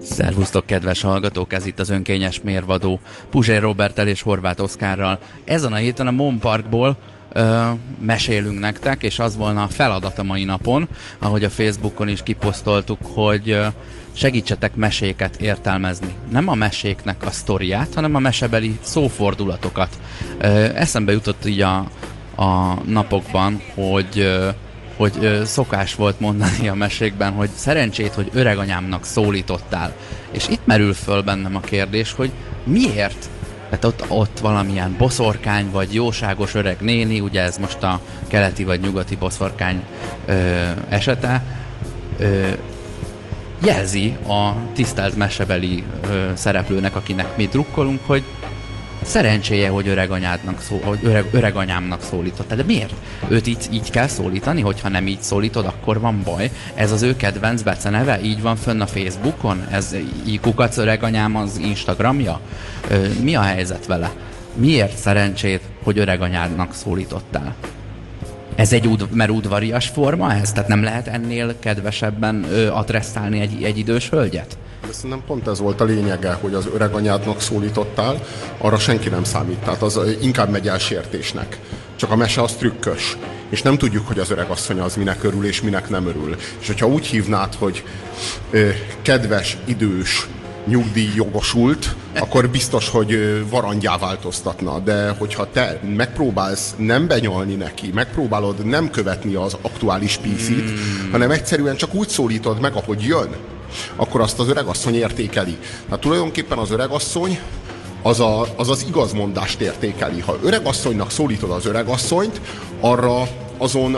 Szervusztok, kedves hallgatók! Ez itt az önkényes mérvadó Puzsér Roberttel és Horváth Oszkárral. Ezen a héten a Mon Parkból mesélünk nektek, és az volna a feladat a mai napon, ahogy a Facebookon is kiposztoltuk, hogy segítsetek meséket értelmezni. Nem a meséknek a sztoriát, hanem a mesebeli szófordulatokat. Eszembe jutott így a napokban, hogy szokás volt mondani a mesékben, hogy szerencsét, hogy öreganyámnak szólítottál. És itt merül föl bennem a kérdés, hogy miért? Tehát ott valamilyen boszorkány, vagy jóságos öreg néni, ugye ez most a keleti vagy nyugati boszorkány esete, jelzi a tisztelt mesebeli szereplőnek, akinek mi drukkolunk, hogy szerencséje, hogy öreganyámnak szólítottál. De miért? Őt így kell szólítani, hogyha nem így szólítod, akkor van baj. Ez az ő kedvenc beceneve, így van fönn a Facebookon? Ez kukac öreganyám az Instagramja? Mi a helyzet vele? Miért szerencsét, hogy öreganyádnak szólítottál? Ez mert udvarias forma ez? Tehát nem lehet ennél kedvesebben adresszálni egy idős hölgyet? De szerintem pont ez volt a lényege, hogy az öreganyádnak szólítottál, arra senki nem számít. Tehát az inkább megy elsértésnek. Csak a mese az trükkös. És nem tudjuk, hogy az öregasszony az minek örül és minek nem örül. És hogyha úgy hívnád, hogy kedves, idős, nyugdíjjogosult, akkor biztos, hogy varangyá változtatna. De hogyha te megpróbálsz nem benyolni neki, megpróbálod nem követni az aktuális PC-t, hanem egyszerűen csak úgy szólítod meg, ahogy jön, akkor azt az öregasszony értékeli. Hát tulajdonképpen az öregasszony az igazmondást értékeli. Ha öregasszonynak szólítod az öregasszonyt, arra azon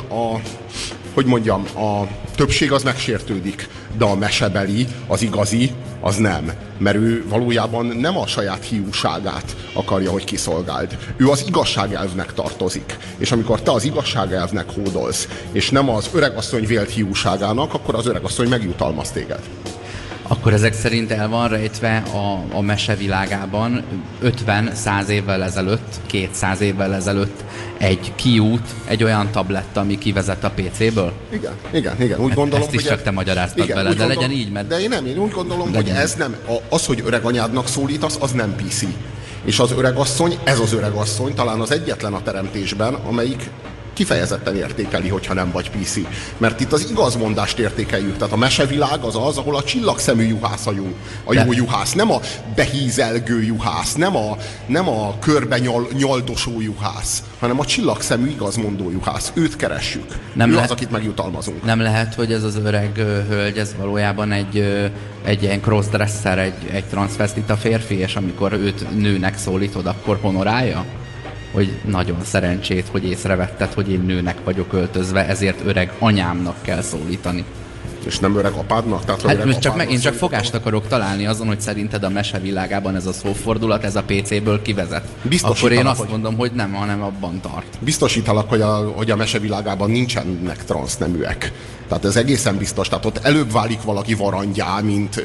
a többség az megsértődik, de a mesebeli, az igazi, az nem. Mert ő valójában nem a saját hiúságát akarja, hogy kiszolgáld. Ő az igazságelvnek tartozik. És amikor te az igazságelvnek hódolsz, és nem az öregasszony vélt hiúságának, akkor az öregasszony megjutalmaz téged. Akkor ezek szerint el van rejtve a mesevilágában 50-100 évvel ezelőtt, 200 évvel ezelőtt egy kiút, egy olyan tabletta, ami kivezet a PC-ből? Igen. Úgy gondolom, ezt is csak te magyaráztad vele, de legyen így, mert... De én úgy gondolom, hogy ez nem, az, hogy öreganyádnak szólítasz, az nem PC. És az öregasszony, ez az öregasszony talán az egyetlen a teremtésben, amelyik kifejezetten értékeli, hogyha nem vagy PC. Mert itt az igazmondást értékeljük. Tehát a mesevilág az, ahol a csillagszemű juhász a jó juhász. Nem a behízelgő juhász, nem a körbe nyaldosó juhász, hanem a csillagszemű igazmondó juhász. Őt keressük. Ő az, akit megjutalmazunk. Nem lehet, hogy ez az öreg hölgy, ez valójában egy ilyen crossdresser, egy transvestita férfi, és amikor őt nőnek szólítod, akkor honorálja? Hogy nagyon szerencsét, hogy észrevetted, hogy én nőnek vagyok öltözve, ezért öreg anyámnak kell szólítani. És nem öreg apádnak? Tehát, hát én csak fogást akarok találni azon, hogy szerinted a mesevilágában ez a szófordulat, ez a PC-ből kivezet. Akkor én azt mondom, hogy nem, hanem abban tart. Biztosítalak, hogy a mesevilágában nincsenek transzneműek. Tehát ez egészen biztos. Tehát ott előbb válik valaki varangyá, mint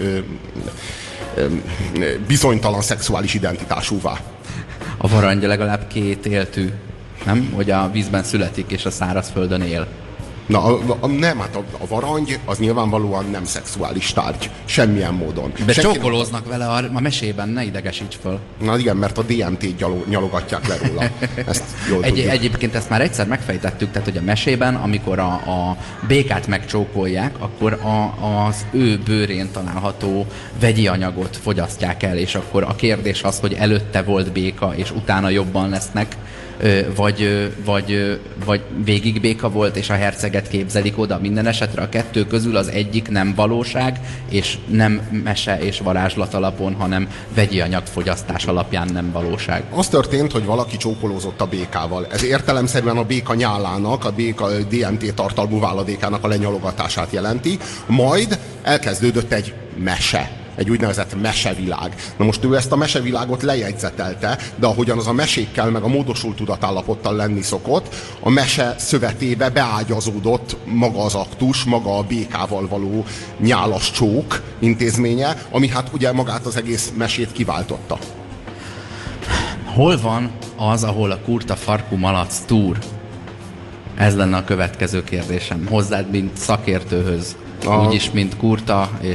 bizonytalan szexuális identitásúvá. A varangy legalább két éltű, nem? Hogy a vízben születik és a szárazföldön él. Na, nem, hát a varangy az nyilvánvalóan nem szexuális tárgy. Semmilyen módon. De csókolóznak vele a mesében, ne idegesíts föl. Na igen, mert a DMT-t nyalogatják le róla. Ezt jól Egyébként ezt már egyszer megfejtettük, tehát hogy a mesében, amikor a békát megcsókolják, akkor az ő bőrén található vegyi anyagot fogyasztják el, és akkor a kérdés az, hogy előtte volt béka, és utána jobban lesznek, vagy végig béka volt, és a herceget képzelik oda. Minden esetre a kettő közül az egyik nem valóság, és nem mese és varázslat alapon, hanem vegyi anyagfogyasztás alapján nem valóság. Az történt, hogy valaki csókolózott a békával. Ez értelemszerűen a béka nyálának, a béka DMT tartalmú váladékának a lenyalogatását jelenti. Majd elkezdődött egy mese. Egy úgynevezett mesevilág. Na most ő ezt a mesevilágot lejegyzetelte, de ahogyan az a mesékkel meg a módosult tudatállapottal lenni szokott, a mese szövetébe beágyazódott maga az aktus, maga a békával való nyálas csók intézménye, ami hát ugye magát az egész mesét kiváltotta. Hol van az, ahol a kurta farkú malac túr? Ez lenne a következő kérdésem. Hozzád, mint szakértőhöz. Úgyis, mint kurta, és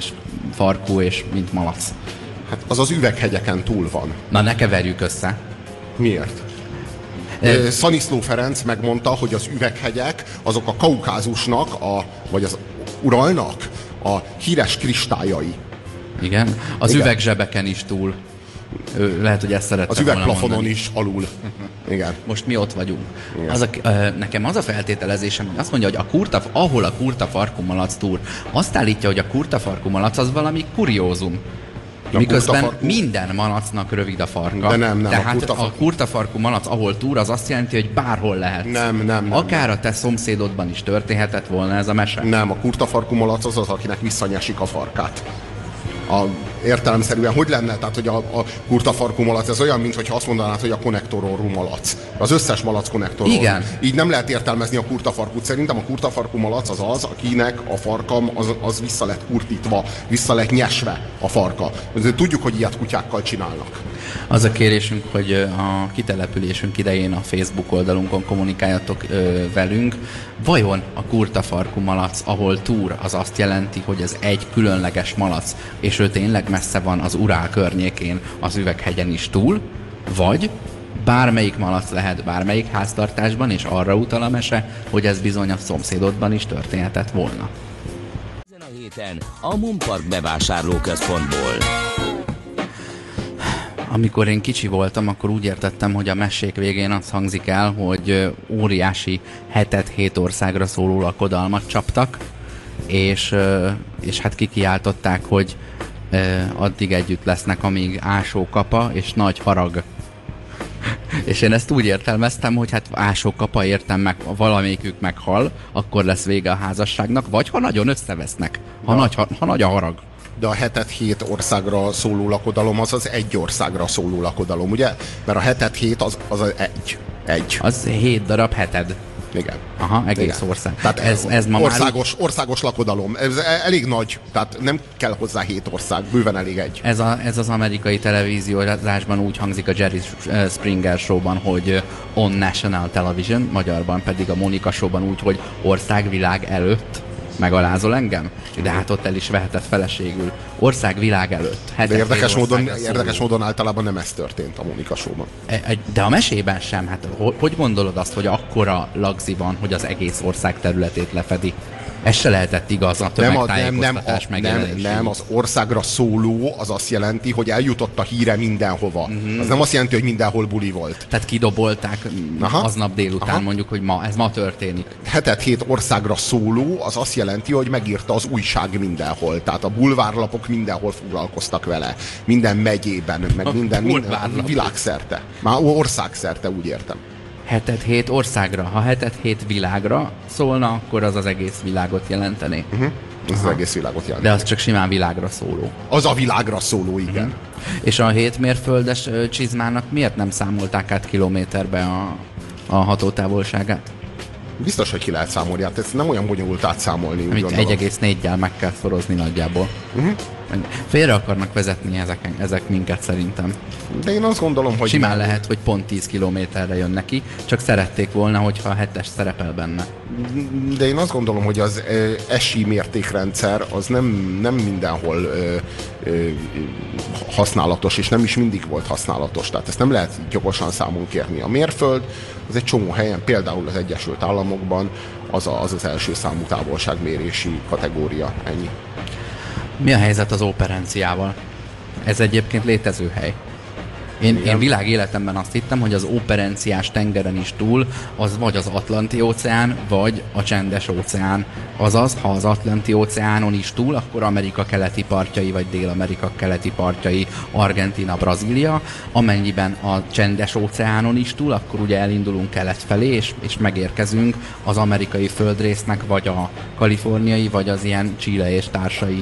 farkú és mint malac. Hát az az üveghegyeken túl van. Na, ne keverjük össze. Miért? Szaniszló Ferenc megmondta, hogy az üveghegyek azok a Kaukázusnak, vagy az Uralnak a híres kristályai. Igen. Az Igen. üvegzsebeken is túl. Lehet, hogy ezt szerettem Az volna üvegplafonon mondani. is alul. Igen. Most mi ott vagyunk. Nekem az a feltételezésem, hogy azt mondja, hogy ahol a kurtafarkú malac túr, azt állítja, hogy a kurtafarkú malac az valami kuriózum. Miközben minden malacnak rövid a farka. De nem. Tehát a kurtafarkú malac, ahol túr, az azt jelenti, hogy bárhol lehet. Nem. Akár a te szomszédodban is történhetett volna ez a mese. Nem, a kurtafarkú malac az az, akinek visszanyesik a farkát. Értelemszerűen hogy lenne? Tehát, hogy a kurtafarkú malac, ez olyan, mintha azt mondanád, hogy a konnektororú malac. Az összes malac konnektororú. Igen. Így nem lehet értelmezni a kurtafarkút. Szerintem a kurtafarkú malac az az, akinek a farkam az vissza lett kurtítva, vissza lett nyesve a farka. Tudjuk, hogy ilyet kutyákkal csinálnak. Az a kérésünk, hogy a kitelepülésünk idején a Facebook oldalunkon kommunikáljatok velünk. Vajon a kurtafarkú malac, ahol túr, az azt jelenti, hogy ez egy különleges malac, és ő tényleg messze van az Urál környékén, az üveghegyen is túl? Vagy bármelyik malac lehet bármelyik háztartásban, és arra utal a mese, hogy ez bizony a szomszédodban is történhetett volna. Ezen a héten a Monpark bevásárlóközpontból. Amikor én kicsi voltam, akkor úgy értettem, hogy a mesék végén az hangzik el, hogy óriási 7 országra szóló lakodalmat csaptak, és hát kikiáltották, hogy addig együtt lesznek, amíg ásókapa és nagy harag. És én ezt úgy értelmeztem, hogy hát ásókapa értem meg, valamelyikük meghal, akkor lesz vége a házasságnak, vagy ha nagyon összevesznek, ha nagy a harag. De a 7 országra szóló lakodalom az egy országra szóló lakodalom, ugye? Mert a 7 az egy. Az 7 darab heted. Igen. Aha, egész Igen. ország. Tehát ez ma országos lakodalom. Ez elég nagy, tehát nem kell hozzá 7 ország, bőven elég egy. Ez az amerikai televíziózásban úgy hangzik a Jerry Springer Showban, hogy On National Television, magyarban pedig a Monica Showban úgy, hogy országvilág előtt. Megalázol engem? De hát ott el is vehetett feleségül. Országvilág előtt. De érdekes módon általában nem ez történt a Monica Show-ban. De a mesében sem. Hát hogy gondolod azt, hogy akkora lagzi van, hogy az egész ország területét lefedi? Ez se lehetett igaz a tömegtájékoztatás megjelenéséig. Nem, az országra szóló az azt jelenti, hogy eljutott a híre mindenhova. Az nem azt jelenti, hogy mindenhol buli volt. Tehát kidobolták aznap délután, mondjuk, hogy ez ma történik. 7 országra szóló az azt jelenti, hogy megírta az újság mindenhol. Tehát a bulvárlapok mindenhol foglalkoztak vele. Minden megyében, meg minden világszerte. Már országszerte, úgy értem. 7 országra. Ha 7 világra szólna, akkor az egész világot jelenteni. Ez az egész világot jelenti. De az csak simán világra szóló. Az a világra szóló, igen. És a 7 mérföldes csizmának miért nem számolták át kilométerbe a hatótávolságát? Biztos, hogy ki lehet számolni. Hát ez nem olyan bonyolult átszámolni. Amit 1,4-jel meg kell szorozni nagyjából. Félre akarnak vezetni ezek minket szerintem. De én azt gondolom, hogy... Simán lehet, hogy pont 10 kilométerre jön neki, csak szerették volna, hogyha a 7-es szerepel benne. De én azt gondolom, hogy az SI mértékrendszer az nem mindenhol használatos, és nem is mindig volt használatos. Tehát ezt nem lehet gyorsan számon kérni. A mérföld az egy csomó helyen, például az Egyesült Államokban az első számú távolságmérési kategória. Ennyi. Mi a helyzet az operenciával? Ez egyébként létező hely. Én világéletemben azt hittem, hogy az operenciás tengeren is túl az vagy az Atlanti-óceán, vagy a Csendes-óceán. Azaz, ha az Atlanti-óceánon is túl, akkor Amerika keleti partjai, vagy Dél-Amerika keleti partjai, Argentína, Brazília. Amennyiben a Csendes-óceánon is túl, akkor ugye elindulunk kelet felé, és megérkezünk az amerikai földrésznek, vagy a kaliforniai, vagy az ilyen Chile és társai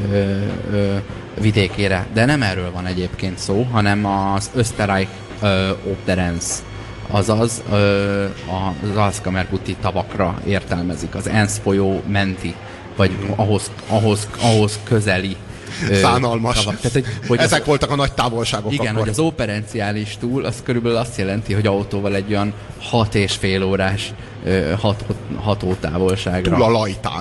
vidékére. De nem erről van egyébként szó, hanem az Österreich Obderenz, azaz az Alszkamerguti tavakra értelmezik, az Enz folyó menti, vagy ahhoz közeli szánalmas. Tehát, hogy ezek voltak a nagy távolságok. Igen, akkor. hogy az operenciális túl, az körülbelül azt jelenti, hogy autóval egy olyan 6,5 órás hatótávolságra. Túl a lajtán.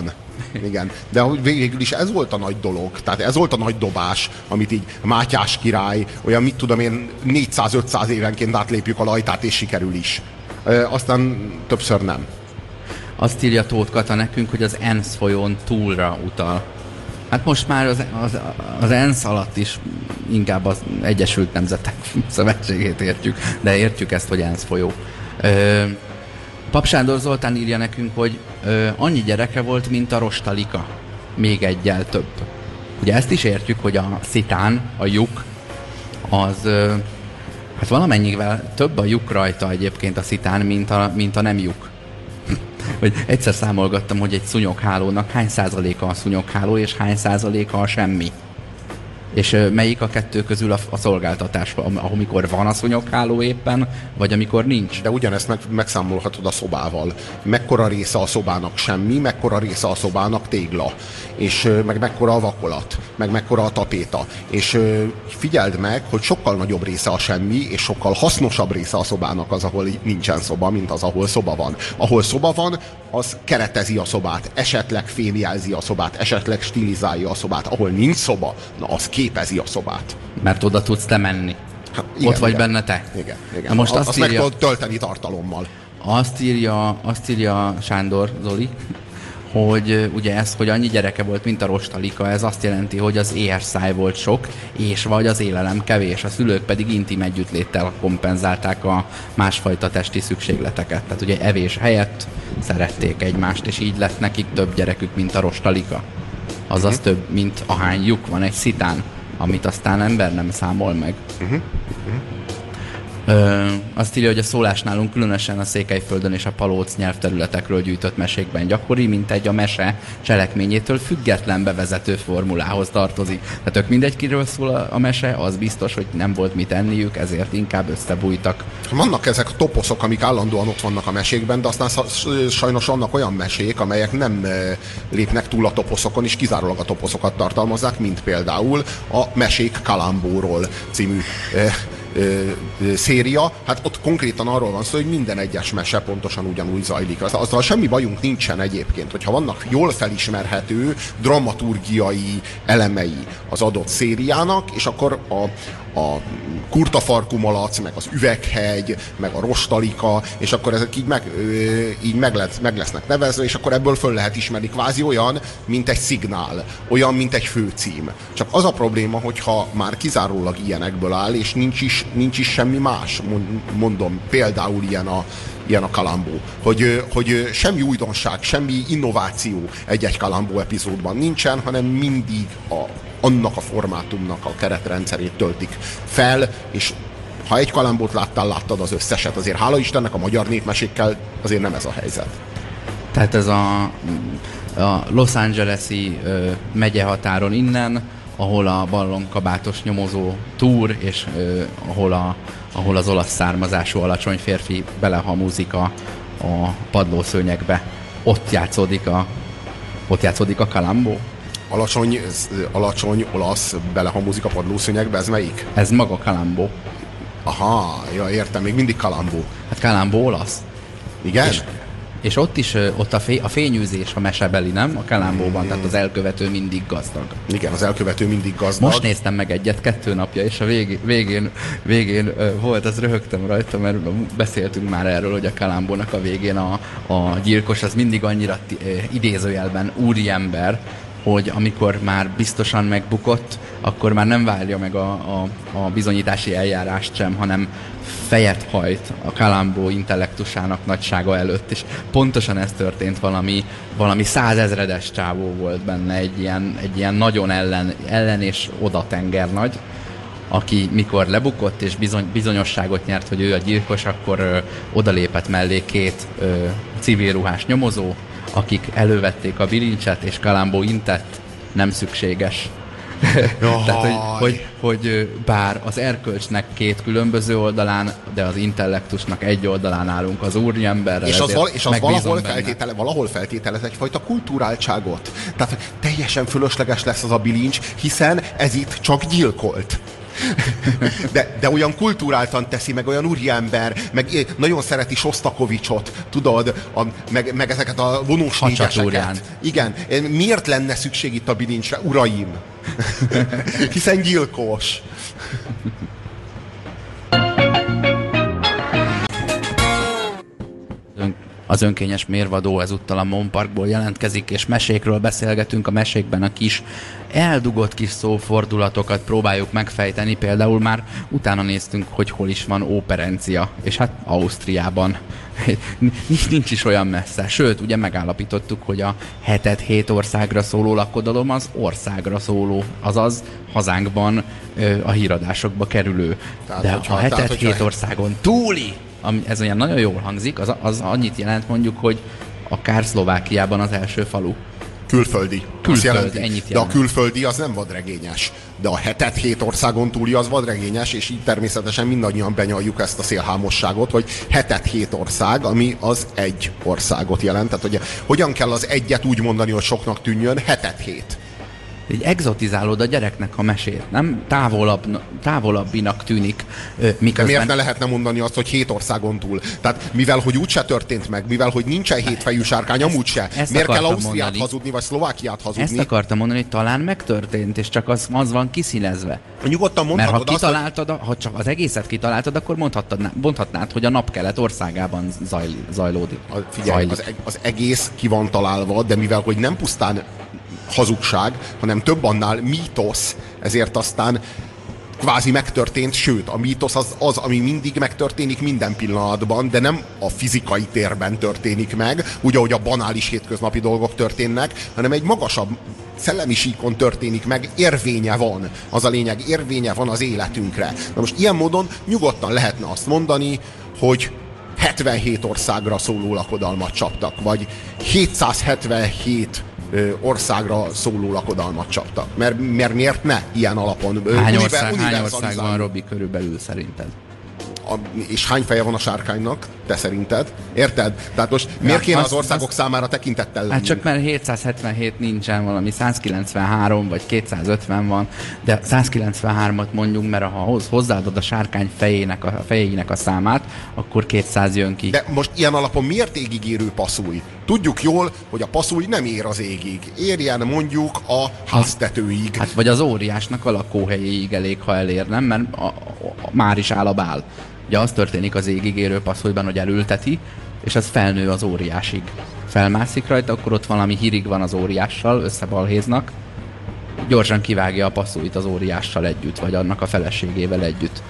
Igen. De végül is ez volt a nagy dolog. Tehát ez volt a nagy dobás, amit így Mátyás király, olyan mit tudom én, 400-500 évenként átlépjük a Lajtát, és sikerül is. Aztán többször nem. Azt írja Tóth Kata nekünk, hogy az ENSZ folyón túlra utal. Hát most már az ENSZ alatt is inkább az Egyesült Nemzetek Szövetségét értjük, de értjük ezt, hogy ENSZ folyó. Pap Sándor Zoltán írja nekünk, hogy annyi gyereke volt, mint a Rostalika. Még egyel több. Ugye ezt is értjük, hogy a szitán, a lyuk, az hát valamennyivel több a lyuk rajta egyébként a szitán, mint a nem lyuk. Hogy egyszer számolgattam, hogy egy szúnyoghálónak hány százaléka a szúnyogháló, és hány százaléka a semmi. És melyik a kettő közül a szolgáltatás, amikor van a szúnyogháló éppen, vagy amikor nincs? De ugyanezt megszámolhatod a szobával. Mekkora része a szobának semmi, mekkora része a szobának tégla, és meg mekkora a vakolat, meg mekkora a tapéta. És figyeld meg, hogy sokkal nagyobb része a semmi, és sokkal hasznosabb része a szobának az, ahol nincsen szoba, mint az, ahol szoba van. Ahol szoba van, az keretezi a szobát, esetleg fémjelzi a szobát, esetleg stilizálja a szobát. Ahol nincs szoba, na az képezi a szobát. Mert oda tudsz te menni. Hát, igen, ott vagy igen. benne te. Igen. Na most azt meg tudod tölteni tartalommal. Azt írja Sándor Zoli, hogy ugye ez, hogy annyi gyereke volt, mint a Rostalika, ez azt jelenti, hogy az éherszáj volt sok, és vagy az élelem kevés. A szülők pedig intim együttléttel kompenzálták a másfajta testi szükségleteket. Tehát ugye evés helyett szerették egymást, és így lett nekik több gyerekük, mint a Rostalika. Azaz több, mint ahány lyuk van egy szitán, amit aztán ember nem számol meg. Azt írja, hogy a szólás nálunk különösen a Székelyföldön és a Palóc nyelvterületekről gyűjtött mesékben gyakori, mint egy a mese cselekményétől független bevezető formulához tartozik. Tehát ők mindegy, kiről szól a mese, az biztos, hogy nem volt mit enniük, ezért inkább összebújtak. Vannak ezek a toposzok, amik állandóan ott vannak a mesékben, de aztán sajnos vannak olyan mesék, amelyek nem lépnek túl a toposzokon, és kizárólag a toposzokat tartalmazzák, mint például a Mesék Kalambóról című széria. Hát ott konkrétan arról van szó, hogy minden egyes mese pontosan ugyanúgy zajlik. Azzal semmi bajunk nincsen egyébként, hogyha vannak jól felismerhető dramaturgiai elemei az adott szériának, és akkor a kurtafarkú malac, meg az üveghegy, meg a Rostalika, és akkor ezek így meg lesznek nevezve, és akkor ebből föl lehet ismerni, kvázi olyan, mint egy szignál, olyan, mint egy főcím. Csak az a probléma, hogyha már kizárólag ilyenekből áll, és nincs is semmi más, mondom, például ilyen a Kalambó, hogy semmi újdonság, semmi innováció egy-egy Kalambó epizódban nincsen, hanem mindig annak a formátumnak a keretrendszerét töltik fel, és ha egy Kalambót láttad az összeset. Azért hála Istennek a magyar népmesékkel azért nem ez a helyzet. Tehát ez a Los Angeles-i megyehatáron innen, ahol a ballonkabátos nyomozó túr, és ahol az olasz származású alacsony férfi belehamúzik a padlószőnyegbe, ott játszódik a Kalambó. Alacsony olasz belehamúzik a padlószőnyegbe, ez melyik? Ez maga Kalambó. Aha, ja, értem, még mindig Kalambó. Hát Kalambó olasz. Igen? És ott is ott a fényűzés a mesebeli, nem? A Kalambóban, tehát az elkövető mindig gazdag. Igen, az elkövető mindig gazdag. Most néztem meg egyet 2 napja, és a végén volt, az röhögtem rajta, mert beszéltünk már erről, hogy a Kalambónak a végén a gyilkos az mindig annyira idézőjelben úriember, hogy amikor már biztosan megbukott, akkor már nem várja meg a bizonyítási eljárást sem, hanem fejet hajt a Kalambó intellektusának nagysága előtt, és pontosan ez történt, valami 100 000-es csávó volt benne, egy ilyen nagyon ellen és oda tengernagy, aki mikor lebukott és bizonyosságot nyert, hogy ő a gyilkos, akkor odalépett mellé 2 civil ruhás nyomozó, akik elővették a bilincset, és Kalambó intett, nem szükséges. Tehát, hogy bár az erkölcsnek 2 különböző oldalán, de az intellektusnak egy oldalán állunk az úriemberrel. És az valahol feltételez egyfajta kulturáltságot. Tehát teljesen fölösleges lesz az a bilincs, hiszen ez itt csak gyilkolt. De olyan kulturáltan teszi, meg olyan úriember, meg nagyon szereti Sostakovicsot, tudod, meg ezeket a vonós négyeseket. Igen, miért lenne szükség itt a bilincsre, uraim? Hiszen gyilkos. Az önkényes mérvadó ezúttal a Mon Parkból jelentkezik, és mesékről beszélgetünk. A mesékben a kis eldugott kis szófordulatokat próbáljuk megfejteni. Például már utána néztünk, hogy hol is van Operencia, és hát Ausztriában. Nincs is olyan messze. Sőt, ugye megállapítottuk, hogy a 7 országra szóló lakodalom az országra szóló, azaz hazánkban a híradásokba kerülő. De a 7 országon túli, ez olyan nagyon jól hangzik, az annyit jelent mondjuk, hogy akár Szlovákiában az első falu. Külföldi. Ennyit jelent. De a külföldi az nem vadregényes. De a 7 országon túli az vadregényes, és így természetesen mindannyian benyaljuk ezt a szélhámosságot, hogy 7 ország, ami az egy országot jelent. Tehát ugye, hogyan kell az egyet úgy mondani, hogy soknak tűnjön, 7. Így exotizálod a gyereknek a mesét, nem? Távolabbinak tűnik. Miközben... De miért ne lehetne mondani azt, hogy 7 országon túl? Tehát mivel, hogy úgyse történt meg, mivel, hogy nincsen 7 fejű sárkány, amúgy se. Miért kell Ausztriát hazudni, vagy Szlovákiát hazudni? Ezt akartam mondani, hogy talán megtörtént, és csak az van kiszínezve. Nyugodtan mondhatod. Mert ha kitaláltad, ha csak az egészet kitaláltad, akkor mondhatnád, hogy a napkelet országában zajlódik. Figyelj, az egész ki van találva, de mivel, hogy nem pusztán hazugság, hanem több annál mítosz, ezért aztán kvázi megtörtént, sőt, a mítosz az, ami mindig megtörténik minden pillanatban, de nem a fizikai térben történik meg, úgy, ahogy a banális hétköznapi dolgok történnek, hanem egy magasabb szellemi síkon történik meg, érvénye van. Az a lényeg, érvénye van az életünkre. Na most ilyen módon nyugodtan lehetne azt mondani, hogy 77 országra szóló lakodalmat csaptak, vagy 777 országra szóló lakodalmat csaptak. Mert miért ne ilyen alapon? Hány ország van, Robi, körülbelül szerinted? És hány feje van a sárkánynak, te szerinted? Érted? Tehát most miért kéne az országok számára tekintettel lenni? Hát csak mert 777 nincsen, valami 193 vagy 250 van, de 193-at mondjunk, mert ha hozzáadod a sárkány fejének a számát, akkor 200 jön ki. De most ilyen alapon miért égig érő passzúj? Tudjuk jól, hogy a passzúj nem ér az égig. Érjen mondjuk a háztetőig. Hát vagy az óriásnak a lakóhelyéig elég, ha elér, nem? Mert már is áll a bál. Ugye az történik az égig érő passzújban, hogy elülteti, és az felnő az óriásig. Felmászik rajta, akkor ott valami hírig van az óriással, összebalhéznak, gyorsan kivágja a passzújt az óriással együtt, vagy annak a feleségével együtt.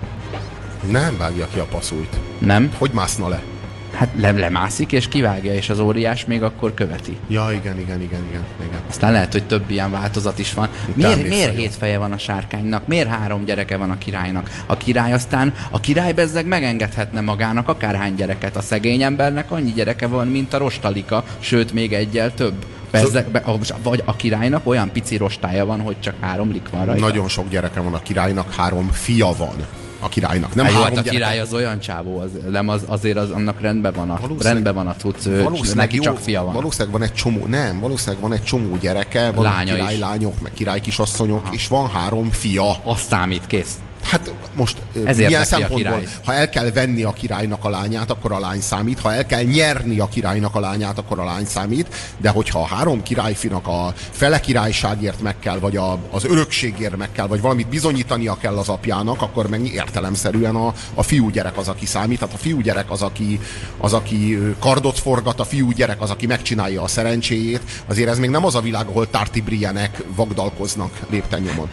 Nem vágja ki a passzújt. Nem? Hogy mászna le? Hát lemászik és kivágja, és az óriás még akkor követi. Ja, igen. Aztán lehet, hogy több ilyen változat is van. Miért 7 feje van a sárkánynak? Miért 3 gyereke van a királynak? A király bezzeg megengedhetne magának akárhány gyereket. A szegény embernek annyi gyereke van, mint a rostalika, sőt még egyel több. Vagy a királynak olyan pici rostája van, hogy csak 3 lik van rajta. Nagyon sok gyereke van a királynak, 3 fia van. A királynak. Nem a király az olyan csávó, azért annak rendben van a cucc, neki csak fia van. Valószínűleg van egy csomó gyereke, van királylányok, meg királykisasszonyok, és van 3 fia. Azt számít, kész. Hát most ilyen szempontból, ha el kell venni a királynak a lányát, akkor a lány számít, ha el kell nyerni a királynak a lányát, akkor a lány számít, de hogyha a 3 királyfinak a fele királyságért meg kell, vagy az örökségért meg kell, vagy valamit bizonyítania kell az apjának, akkor meg értelemszerűen a fiúgyerek az, aki számít. Tehát a fiúgyerek az, aki kardot forgat, a fiúgyerek az, aki megcsinálja a szerencséjét. Azért ez még nem az a világ, ahol Tarty Brienne-ek vagdalkoznak lépten-nyomon.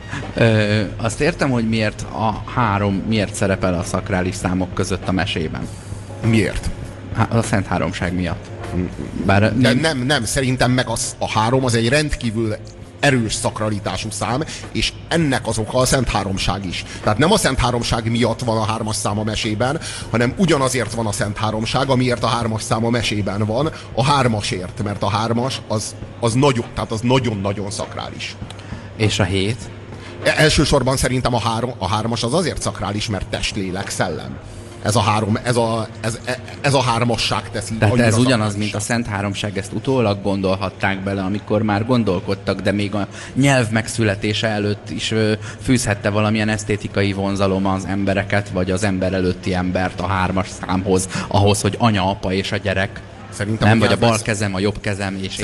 Azt értem, hogy miért a 3 szerepel a szakrális számok között a mesében. Miért? A Szent Háromság miatt. Nem, szerintem meg a 3 az egy rendkívül erős szakralitású szám, és ennek az oka a Szent Háromság is. Tehát nem a Szent Háromság miatt van a 3-as szám a mesében, hanem ugyanazért van a Szent Háromság, amiért a 3-as szám a mesében van, a 3-asért, mert a 3-as az nagyon-nagyon szakrális. És a 7? Elsősorban szerintem a 3-as az azért szakrális, mert test, lélek, szellem. Ez a hármasság teszi. Tehát ez ugyanaz, mint a Szent Háromság, ezt utólag gondolhatták bele, amikor már gondolkodtak, de még a nyelv megszületése előtt is fűzhette valamilyen esztétikai vonzalom az embereket, vagy az ember előtti embert a hármas számhoz, ahhoz, hogy anya, apa és a gyerek. Szerintem nem, vagy a bal kezem, a jobb kezem, és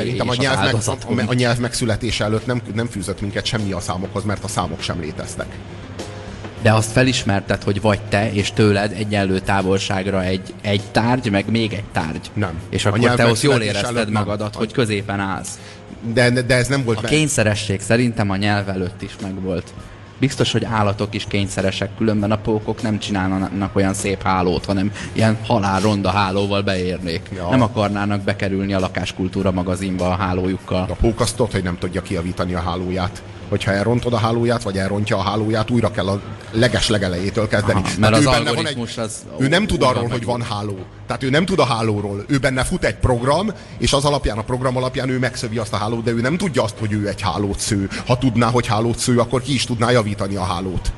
a nyelv megszületése előtt nem fűzött minket semmi a számokhoz, mert a számok sem léteztek. De azt felismerted, hogy vagy te és tőled egyenlő távolságra egy tárgy, meg még egy tárgy. Nem. És akkor te ott jól érezted magadat, hogy középen állsz. De ez nem volt a kényszeresség szerintem a nyelv előtt is megvolt. Biztos, hogy állatok is kényszeresek, különben a pókok nem csinálnak olyan szép hálót, hanem ilyen halálronda hálóval beérnék. Ja. Nem akarnának bekerülni a Lakáskultúra magazinba a hálójukkal. A pók azt tudod, hogy nem tudja kijavítani a hálóját. Hogyha elrontod a hálóját, vagy elrontja a hálóját, újra kell a legelejétől kezdeni. Aha, mert az algoritmus ő nem tud arról, hogy van háló. Tehát ő nem tud a hálóról. Ő benne fut egy program, és az alapján, a program alapján ő megszövi azt a hálót, de ő nem tudja azt, hogy ő egy hálót sző. Ha tudná, hogy hálót sző, akkor ki is tudná javítani a hálót.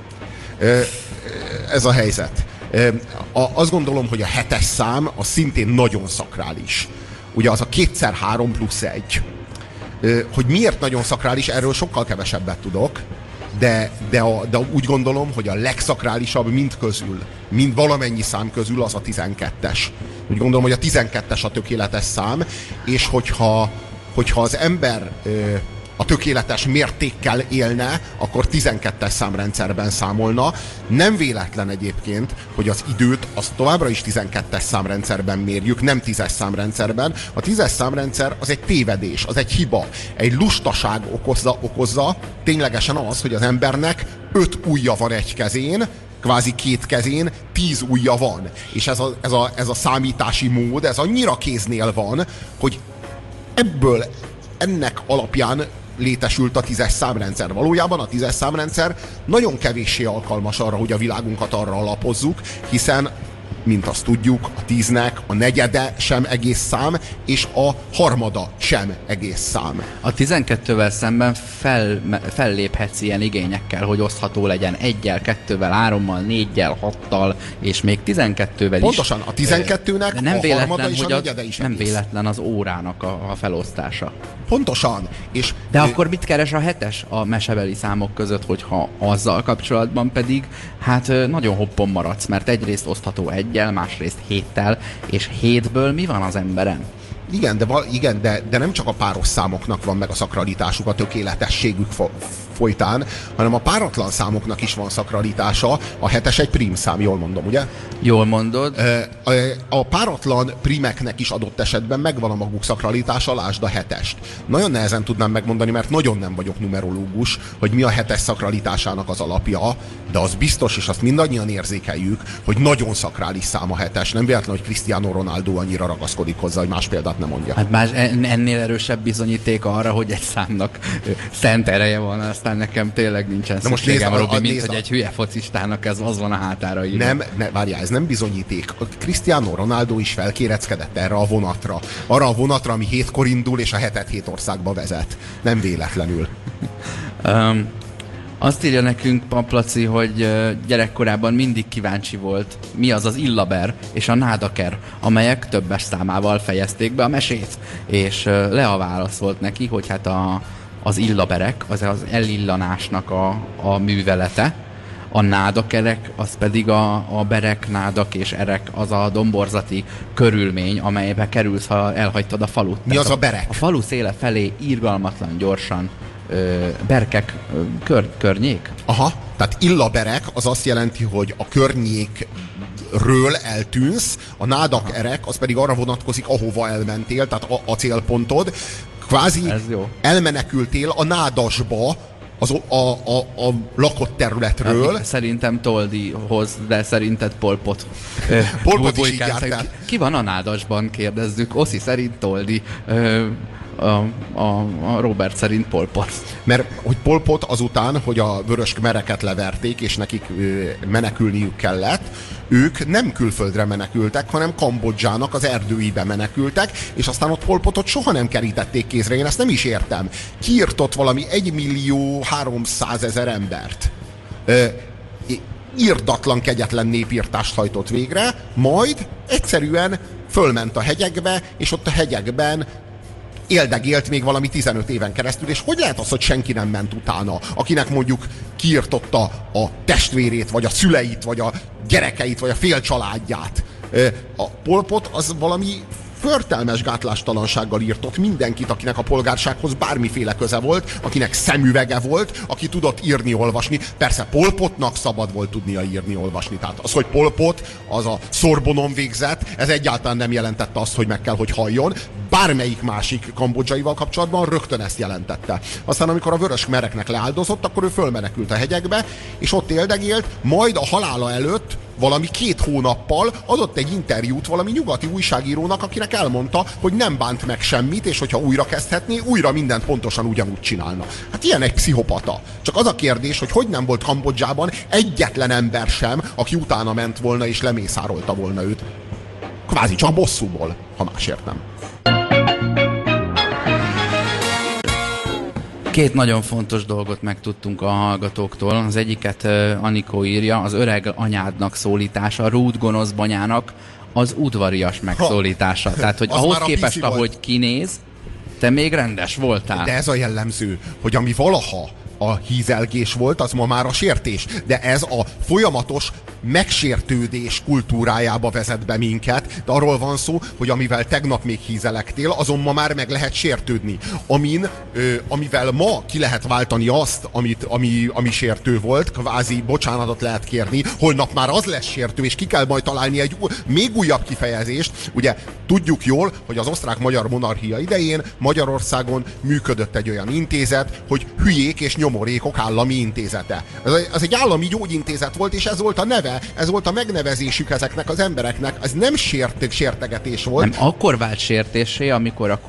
Ez a helyzet. Azt gondolom, hogy a 7-es szám az szintén nagyon szakrális. Ugye az a 2x3+1. Hogy miért nagyon szakrális, erről sokkal kevesebbet tudok, de úgy gondolom, hogy a legszakrálisabb mind valamennyi szám közül az a 12-es. Úgy gondolom, hogy a 12-es a tökéletes szám, és hogyha az ember a tökéletes mértékkel élne, akkor 12-es számrendszerben számolna. Nem véletlen egyébként, hogy az időt azt továbbra is 12-es számrendszerben mérjük, nem 10-es számrendszerben. A 10-es számrendszer az egy tévedés, az egy hiba. Egy lustaság okozza ténylegesen az, hogy az embernek 5 ujja van egy kezén, kvázi 2 kezén 10 ujja van. És ez a számítási mód, ez annyira kéznél van, hogy ennek alapján létesült a 10-es számrendszer. Valójában a 10-es számrendszer nagyon kevéssé alkalmas arra, hogy a világunkat arra alapozzuk, hiszen, mint azt tudjuk, a 10-nek a negyede sem egész szám, és a harmada sem egész szám. A 12-vel szemben felléphetsz ilyen igényekkel, hogy osztható legyen 1-jel, 2-vel, 3-mal, 4-jel, 6-tal, és még 12-vel is. Pontosan, a 12-nek a harmada és a negyede is nem egész. véletlen az órának a felosztása. Pontosan. De akkor mit keres a 7-es a mesebeli számok között, hogyha azzal kapcsolatban pedig hát nagyon hoppon maradsz, mert egyrészt osztható 1-jel, másrészt 7-tel, és 7-ből mi van az emberen? Igen, de nem csak a páros számoknak van meg a szakralitásuk, a tökéletességük folytán, hanem a páratlan számoknak is van szakralitása. A 7-es egy prímszám, jól mondom, ugye? Jól mondod. A páratlan prímeknek is adott esetben megvan a maguk szakralitása, lásd a 7-est. Nagyon nehezen tudnám megmondani, mert nagyon nem vagyok numerológus, hogy mi a 7-es szakralitásának az alapja, de az biztos, és azt mindannyian érzékeljük, hogy nagyon szakrális szám a 7-es. Nem véletlen, hogy Cristiano Ronaldo annyira ragaszkodik hozzá, hogy más példát nem mondja. Hát más ennél erősebb bizonyíték arra, hogy egy számnak szent ereje van, aztán nekem tényleg nincsen szükségem, Robi, mint hogy egy hülye focistának az van a hátára írva. Várjál, ez nem bizonyíték. A Cristiano Ronaldo is felkéreckedett erre a vonatra. Arra a vonatra, ami 7-kor indul, és a 7 országba vezet. Nem véletlenül. Azt írja nekünk Paplaci, hogy gyerekkorában mindig kíváncsi volt, mi az az illaber és a nádaker, amelyek többes számával fejezték be a mesét. És Lea válaszolt neki, hogy hát az illaberek, az elillanásnak a művelete, a nádakerek, az pedig a berek, nádak és erek, az a domborzati körülmény, amelybe kerülsz, ha elhagytad a falut. Mi az a berek? A falu széle felé irgalmatlan gyorsan berkek, környék? Aha, tehát illaberek az azt jelenti, hogy a környékről eltűnsz, a nádak erek az pedig arra vonatkozik, ahova elmentél, tehát a célpontod. Kvázi elmenekültél a nádasba, a lakott területről. Hát, szerintem Toldihoz, de szerinted Pol Pot. Pol Pot is így járt el. Ki van a nádasban, kérdezzük. Oszi szerint Toldi. A Robert szerint Pol Pot. Mert hogy Pol Pot azután, hogy a vörös khmereket leverték, és nekik menekülniük kellett, ők nem külföldre menekültek, hanem Kambodzsának az erdőibe menekültek, és aztán ott Pol Potot soha nem kerítették kézre. Én ezt nem is értem. Kiirtott valami 1.300.000 embert. irdatlan, kegyetlen népírtást hajtott végre, majd egyszerűen fölment a hegyekbe, és ott a hegyekben éldegélt még valami 15 éven keresztül, és hogy lehet az, hogy senki nem ment utána, akinek mondjuk kiirtotta a testvérét, vagy a szüleit, vagy a gyerekeit, vagy a fél családját. A Pol Pot az valami förtelmes gátlástalansággal írtott mindenkit, akinek a polgársághoz bármiféle köze volt, akinek szemüvege volt, aki tudott írni-olvasni. Persze Pol Potnak szabad volt tudnia írni-olvasni. Tehát az, hogy Pol Pot az a Szorbonon végzett, ez egyáltalán nem jelentette azt, hogy meg kell, hogy halljon. Bármelyik másik kambodzsaival kapcsolatban rögtön ezt jelentette. Aztán amikor a vörös mereknek leáldozott, akkor ő fölmenekült a hegyekbe, és ott éldegélt, majd a halála előtt valami 2 hónappal adott egy interjút valami nyugati újságírónak, akinek elmondta, hogy nem bánt meg semmit, és hogyha újra kezdhetné, újra mindent pontosan ugyanúgy csinálna. Hát ilyen egy pszichopata. Csak az a kérdés, hogy nem volt Kambodzsában egyetlen ember sem, aki utána ment volna és lemészárolta volna őt. Kvázi csak bosszúból, ha másért nem. Két nagyon fontos dolgot megtudtunk a hallgatóktól. Az egyiket Anikó írja, az öreg anyádnak szólítása, Rút gonosz banyának az udvarias megszólítása. Tehát, hogy ahhoz képest, ahogy kinéz, te még rendes voltál. De ez a jellemző, hogy ami valaha a hízelgés volt, az ma már a sértés. De ez a folyamatos megsértődés kultúrájába vezet be minket. De arról van szó, hogy amivel tegnap még hízelektél, azon ma már meg lehet sértődni. Amivel ma ki lehet váltani azt, ami sértő volt, kvázi bocsánatot lehet kérni, holnap már az lesz sértő, és ki kell majd találni egy még újabb kifejezést. Ugye tudjuk jól, hogy az osztrák-magyar monarchia idején Magyarországon működött egy olyan intézet, hogy Hülyék és Nyomorékok állami intézete. Ez egy állami gyógyintézet volt, és ez volt a neve, ez volt a megnevezésük ezeknek az embereknek. Ez nem sértegetés volt. Nem, akkor vált sértésé, amikor a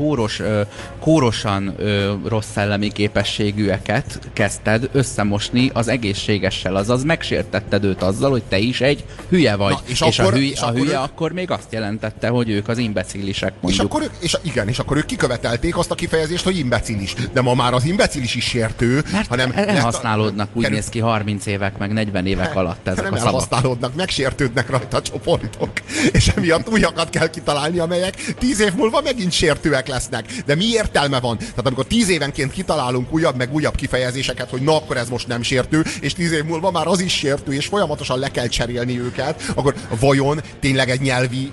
kórosan rossz szellemi képességűeket kezdted összemosni az egészségessel, azaz megsértetted őt azzal, hogy te is egy hülye vagy. Na, és a hülye akkor még azt jelentette, hogy ők az imbecilisek, mondjuk. És akkor ők kikövetelték azt a kifejezést, hogy imbecilis. De ma már az imbecilis is sértő, hanem elhasználódnak, úgy néz ki 30 évek, meg 40 évek alatt ezek a szavak. Elhasználódnak, megsértődnek rajta a csoportok, és emiatt újakat kell kitalálni, amelyek 10 év múlva megint sértőek lesznek. De mi értelme van? Tehát amikor 10 évenként kitalálunk újabb, meg újabb kifejezéseket, hogy na, akkor ez most nem sértő, és 10 év múlva már az is sértő, és folyamatosan le kell cserélni őket, akkor vajon tényleg egy nyelvi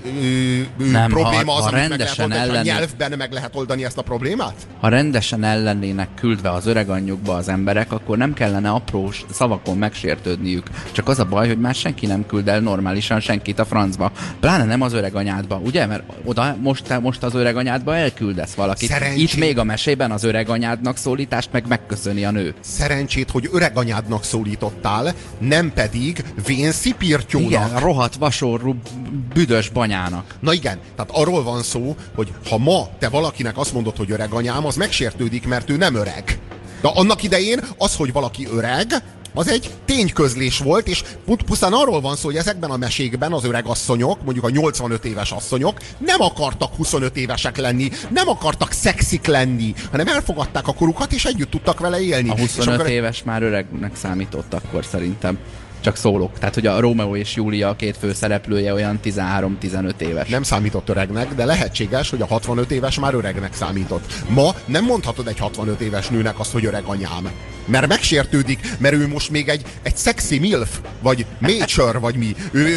probléma az, amit meg lehet oldani, a nyelvben meg lehet oldani ezt a problémát? Ha rendesen ellennének küldve az öreganyjukba az emberek, akkor nem kellene apró szavakon megsértődniük. Csak az a baj, hogy már senki nem küld el normálisan senkit a francba. Pláne nem az öreganyádba, ugye? Mert oda most az öreganyádba elküldesz valakit. Itt még a mesében az öreganyádnak szólítást meg megköszöni a nő. Szerencsét, hogy öreganyádnak szólítottál, nem pedig vén szipirtyónak. Igen, rohadt vasorú büdös banyának. Na igen, tehát arról van szó, hogy ha ma te valakinek azt mondod, hogy öreganyám, az megsértődik, mert ő nem öreg. De annak idején az, hogy valaki öreg, az egy tényközlés volt, és pusztán arról van szó, hogy ezekben a mesékben az öreg asszonyok, mondjuk a 85 éves asszonyok nem akartak 25 évesek lenni, nem akartak szexik lenni, hanem elfogadták a korukat, és együtt tudtak vele élni. A 25 éves már öregnek számított akkor szerintem. Csak szólok. Tehát, hogy a Rómeó és Júlia a két főszereplője olyan 13-15 éves. Nem számított öregnek, de lehetséges, hogy a 65 éves már öregnek számított. Ma nem mondhatod egy 65 éves nőnek azt, hogy öreg anyám. Mert megsértődik, mert ő most még egy szexi milf, vagy mature, vagy mi.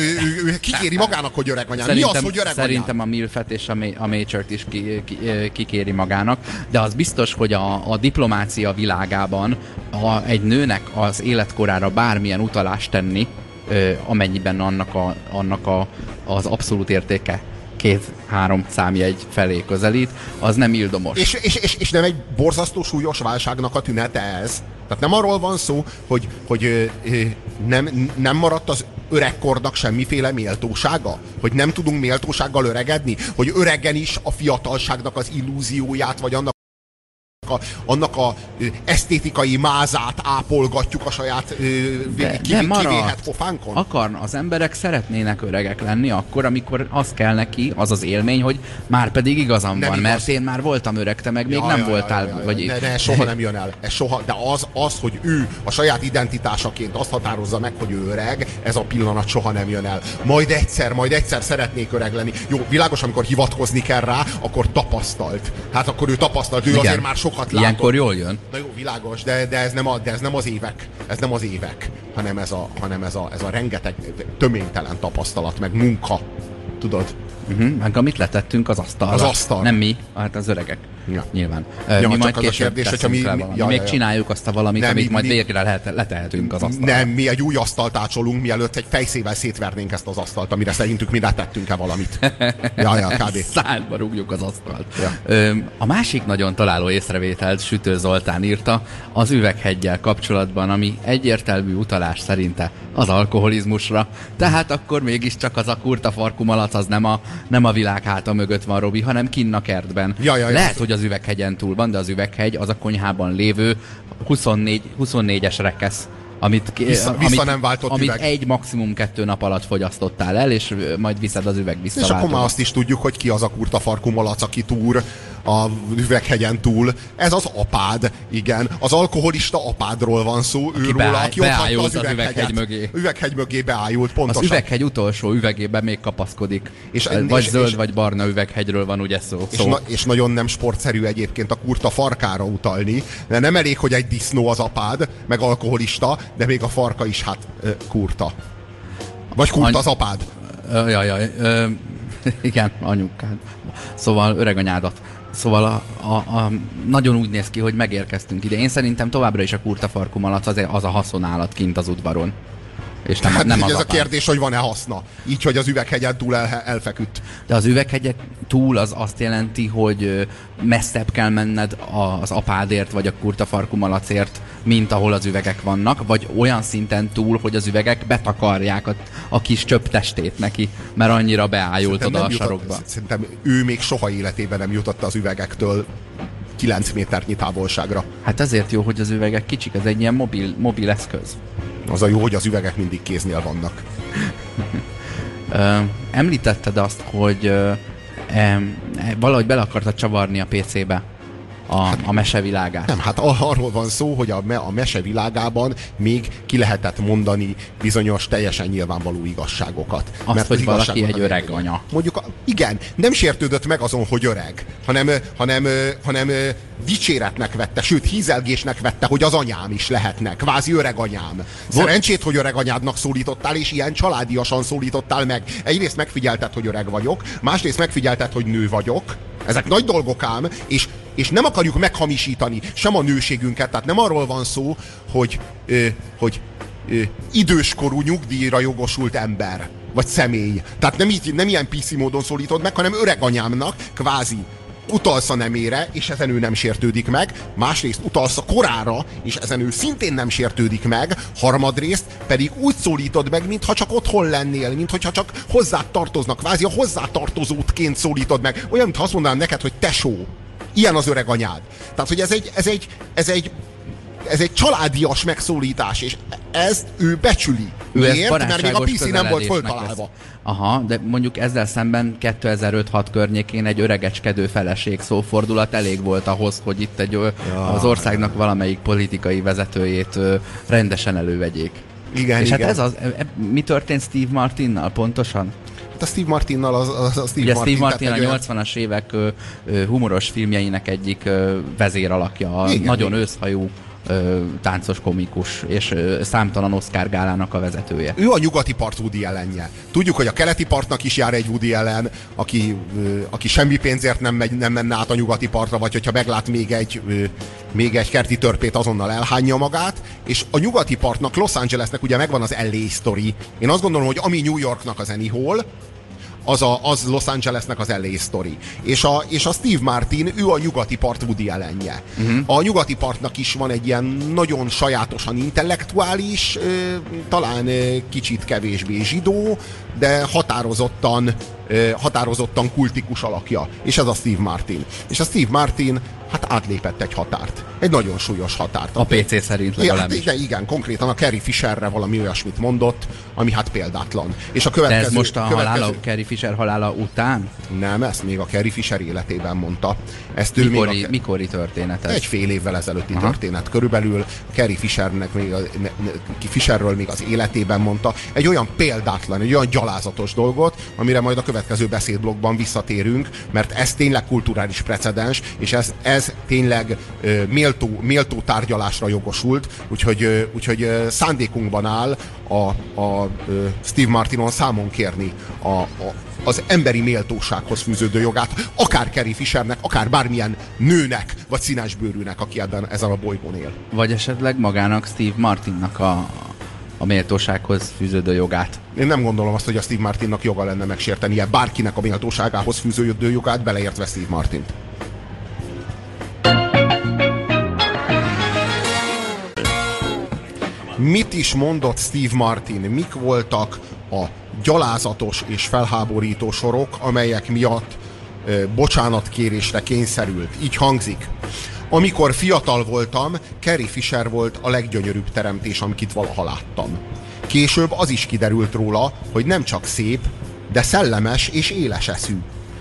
Ő kikéri magának, hogy öreg anyám. Mi az, hogy öreg anyám? Szerintem a milfet és a mature-t is kikéri magának, de az biztos, hogy a diplomácia világában, ha egy nőnek az életkorára bármilyen utalást tenni, amennyiben annak az abszolút értéke 2-3 számjegy felé közelít, az nem ildomos. És nem egy borzasztó súlyos válságnak a tünete ez? Tehát nem arról van szó, hogy nem maradt az öregkornak semmiféle méltósága? Hogy nem tudunk méltósággal öregedni? Hogy öregen is a fiatalságnak az illúzióját, vagy annak annak a esztétikai mázát ápolgatjuk a saját kivéhet pofánkon. Az emberek szeretnének öregek lenni akkor, amikor az kell neki, az az élmény, hogy már pedig igazam van, mert én már voltam öreg, te meg még nem voltál. Vagy... Ne, soha nem jön el. De az, hogy ő a saját identitásaként azt határozza meg, hogy ő öreg, ez a pillanat soha nem jön el. Majd egyszer szeretnék öreg lenni. Jó, világos, amikor hivatkozni kell rá, akkor tapasztalt. Hát akkor ő tapasztalt, ő igen. Azért már sokat látott. Ilyenkor jól jön. Na jó, világos, de ez nem az évek. Ez nem az évek, hanem ez a rengeteg töménytelen tapasztalat, meg munka. Tudod? Meg amit letettünk az asztalra. Az asztal. Nem mi, hát az öregek. Ja. Nyilván. Ja, mi majd később teszünk le még csináljuk azt a valamit, amit majd végre letehetünk az asztalra. Nem, mi egy új asztalt ácsolunk, mielőtt egy fejszével szétvernénk ezt az asztalt, amire szerintünk mi letettünk-e valamit. Kb. Szádba rúgjuk az asztalt. Ja. A másik nagyon találó észrevételt Sütő Zoltán írta az üvegheggyel kapcsolatban, ami egyértelmű utalás szerinte az alkoholizmusra. Tehát akkor mégiscsak az a kurta farkú malac az nem a világ háta mögött van, Robi, hanem kinn a kertben. Lehet, hogy az üveghegyen túl van, de az üveghegyi az a konyhában lévő 24-es rekesz, amit nem váltott amit üveg. egy maximum 2 nap alatt fogyasztottál el, és majd viszed az üveg visszaváltóba. És akkor már azt is tudjuk, hogy ki az a kurta farkú malac, aki túr a üveghegyen túl. Ez az apád, igen. Az alkoholista apádról van szó. Őről, aki beájult az üveghegy mögé. Üveghegy mögé beájult, pontosan. Az üveghegy utolsó üvegében még kapaszkodik. Vagy zöld, vagy barna üveghegyről van ugye szó. És nagyon nem sportszerű egyébként a kurta farkára utalni. De nem elég, hogy egy disznó az apád, meg alkoholista, de még a farka is hát kurta. Vagy kurta az apád. Igen, anyukád. Szóval öreganyádat. Szóval nagyon úgy néz ki, hogy megérkeztünk ide. Én szerintem továbbra is a kurta farkú malac az a haszonállat kint az udvaron. És nem az ez a kérdés, hogy van-e haszna. Így, hogy az üveghegyen túl elfeküdt. De az üveghegyek túl az azt jelenti, hogy messzebb kell menned az apádért, vagy a kurta farkú malacért, mint ahol az üvegek vannak, vagy olyan szinten túl, hogy az üvegek betakarják a kis csöpptestét neki, mert annyira beájult oda a sarokba. Szerintem ő még soha életében nem jutott az üvegektől 9 méternyi távolságra. Hát ezért jó, hogy az üvegek kicsik, ez egy ilyen mobil eszköz. Az a jó, hogy az üvegek mindig kéznél vannak. Említetted azt, hogy valahogy bele akartad csavarni a PC-be a mesevilágát. Nem, hát arról van szó, hogy a mesevilágában még ki lehetett mondani bizonyos teljesen nyilvánvaló igazságokat. Azt, mert hogy valaki egy öreg anya. Mondjuk, igen, nem sértődött meg azon, hogy öreg, hanem dicséretnek vette, sőt hízelgésnek vette, hogy az anyám is lehetne, kvázi öreg anyám. Szerencsét, hogy öreg anyádnak szólítottál, és ilyen családiasan szólítottál meg. Egyrészt megfigyelted, hogy öreg vagyok, másrészt megfigyelted, hogy nő vagyok. Ezek nagy dolgok ám, és nem akarjuk meghamisítani sem a nőségünket, tehát nem arról van szó, hogy időskorú nyugdíjra jogosult ember, vagy személy. Tehát nem ilyen PC módon szólítod meg, hanem öreg anyámnak, kvázi utalsz a nemére, és ezen ő nem sértődik meg, másrészt utalsz a korára, és ezen ő szintén nem sértődik meg, harmadrészt pedig úgy szólítod meg, mintha csak otthon lennél, mintha csak hozzád tartoznak, kvázi a hozzátartozótként szólítod meg, olyan, mintha azt mondanám neked, hogy tesó. Ilyen az öreg anyád. Tehát, hogy ez egy családias megszólítás, és ezt ő becsüli. Miért? Mert még a PC nem volt föltalálva. Aha, de mondjuk ezzel szemben 2005-6 környékén egy öregecskedő feleség szófordulat elég volt ahhoz, hogy itt az országnak valamelyik politikai vezetőjét rendesen elővegyék. Igen, és igen. Hát mi történt Steve Martinnal pontosan? Hát a Steve Martinnal Steve Martin a 80-as évek humoros filmjeinek egyik vezéralakja, igen, nagyon igen. Őszhajú táncos komikus, és számtalan Oscar gálának a vezetője. Ő a nyugati part Woody Allenje. Tudjuk, hogy a keleti partnak is jár egy Woody Allen, aki semmi pénzért nem menne át a nyugati partra, vagy hogyha meglát még egy kerti törpét, azonnal elhányja magát, és a nyugati partnak, Los Angelesnek ugye megvan az LA Story. Én azt gondolom, hogy ami New Yorknak az Annie Hall, az Los Angelesnek az LA Story. És a Steve Martin, ő a nyugati part Woody Allenje. A nyugati partnak is van egy ilyen nagyon sajátosan intellektuális, talán kicsit kevésbé zsidó, de határozottan kultikus alakja. És ez a Steve Martin. És a Steve Martin, Hát átlépett egy határt. Egy nagyon súlyos határt. A PC szerint legalábbis. Igen, konkrétan a Carrie Fisherre valami olyasmit mondott, ami hát példátlan. És a következő, de ez most a halála, Carrie Fisher halála után? Nem, ezt még a Carrie Fisher életében mondta. Ezt mikori történet ez? Egy fél évvel ezelőtti történet körülbelül. Carrie Fisherről még az életében mondta. Egy olyan példátlan, egy olyan gyalázatos dolgot, amire majd a következő beszédblogban visszatérünk, mert ez tényleg kulturális precedens, és ez tényleg méltó tárgyalásra jogosult, úgyhogy szándékunkban áll a Steve Martinon számon kérni az emberi méltósághoz fűződő jogát, akár Carrie Fishernek, akár bármilyen nőnek, vagy színesbőrűnek, aki ezen a bolygón él. Vagy esetleg magának Steve Martinnak a méltósághoz fűződő jogát. Én nem gondolom azt, hogy a Steve Martinnak joga lenne megsértenie bárkinek a méltóságához fűződő jogát, beleértve Steve Martint. Mit is mondott Steve Martin? Mik voltak a gyalázatos és felháborító sorok, amelyek miatt bocsánatkérésre kényszerült? Így hangzik. Amikor fiatal voltam, Carrie Fisher volt a leggyönyörűbb teremtés, amit valaha láttam. Később az is kiderült róla, hogy nem csak szép, de szellemes és éles eszű.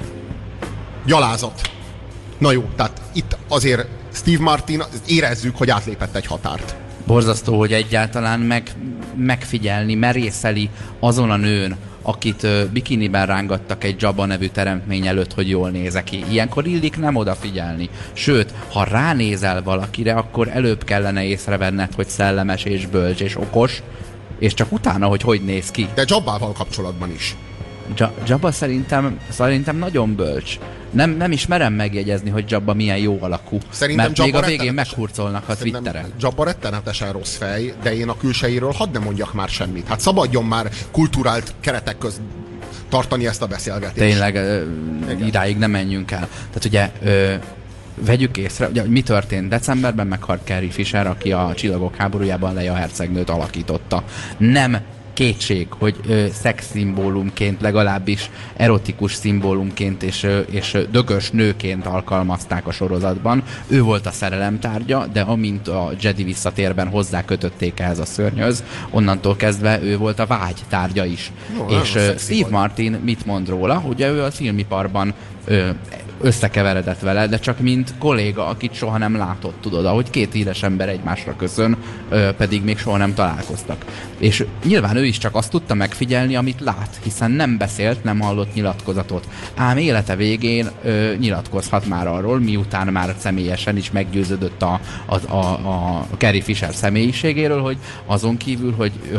Gyalázat. Na jó, tehát itt azért Steve Martin, érezzük, hogy átlépett egy határt. Borzasztó, hogy egyáltalán megfigyelni, merészeli azon a nőn, akit bikiniben rángattak egy Jabba nevű teremtmény előtt, hogy jól nézek ki. Ilyenkor illik nem odafigyelni. Sőt, ha ránézel valakire, akkor előbb kellene észrevenned, hogy szellemes és bölcs és okos, és csak utána, hogy néz ki. De Jabbával kapcsolatban is. Jabba szerintem nagyon bölcs. Nem is merem megjegyezni, hogy Jabba milyen jó alakú. Szerintem mert Jabba még a végén meghurcolnak a Twitteren. Jabba rettenetesen rossz fej, de én a külsejéről hadd ne mondjak már semmit. Hát szabadjon már kulturált keretek közt tartani ezt a beszélgetést. Tényleg, idáig nem menjünk el. Tehát ugye vegyük észre, ugye, mi történt. Decemberben meghalt Carrie Fisher, aki a Csillagok háborújában Leia hercegnőt alakította. Nem kétség, hogy szexszimbólumként, legalábbis erotikus szimbólumként és dögös nőként alkalmazták a sorozatban. Ő volt a szerelemtárgya, de amint a Jedi visszatérben hozzákötötték ehhez a szörnyhöz, onnantól kezdve ő volt a vágy tárgya is. No, és Steve Martin mit mond róla? Ugye ő a filmiparban összekeveredett vele, de csak mint kolléga, akit soha nem látott, tudod, ahogy két híres ember egymásra köszön, pedig még soha nem találkoztak. És nyilván ő is csak azt tudta megfigyelni, amit lát, hiszen nem beszélt, nem hallott nyilatkozatot. Ám élete végén nyilatkozhat már arról, miután már személyesen is meggyőződött a Carrie Fisher személyiségéről, hogy azon kívül,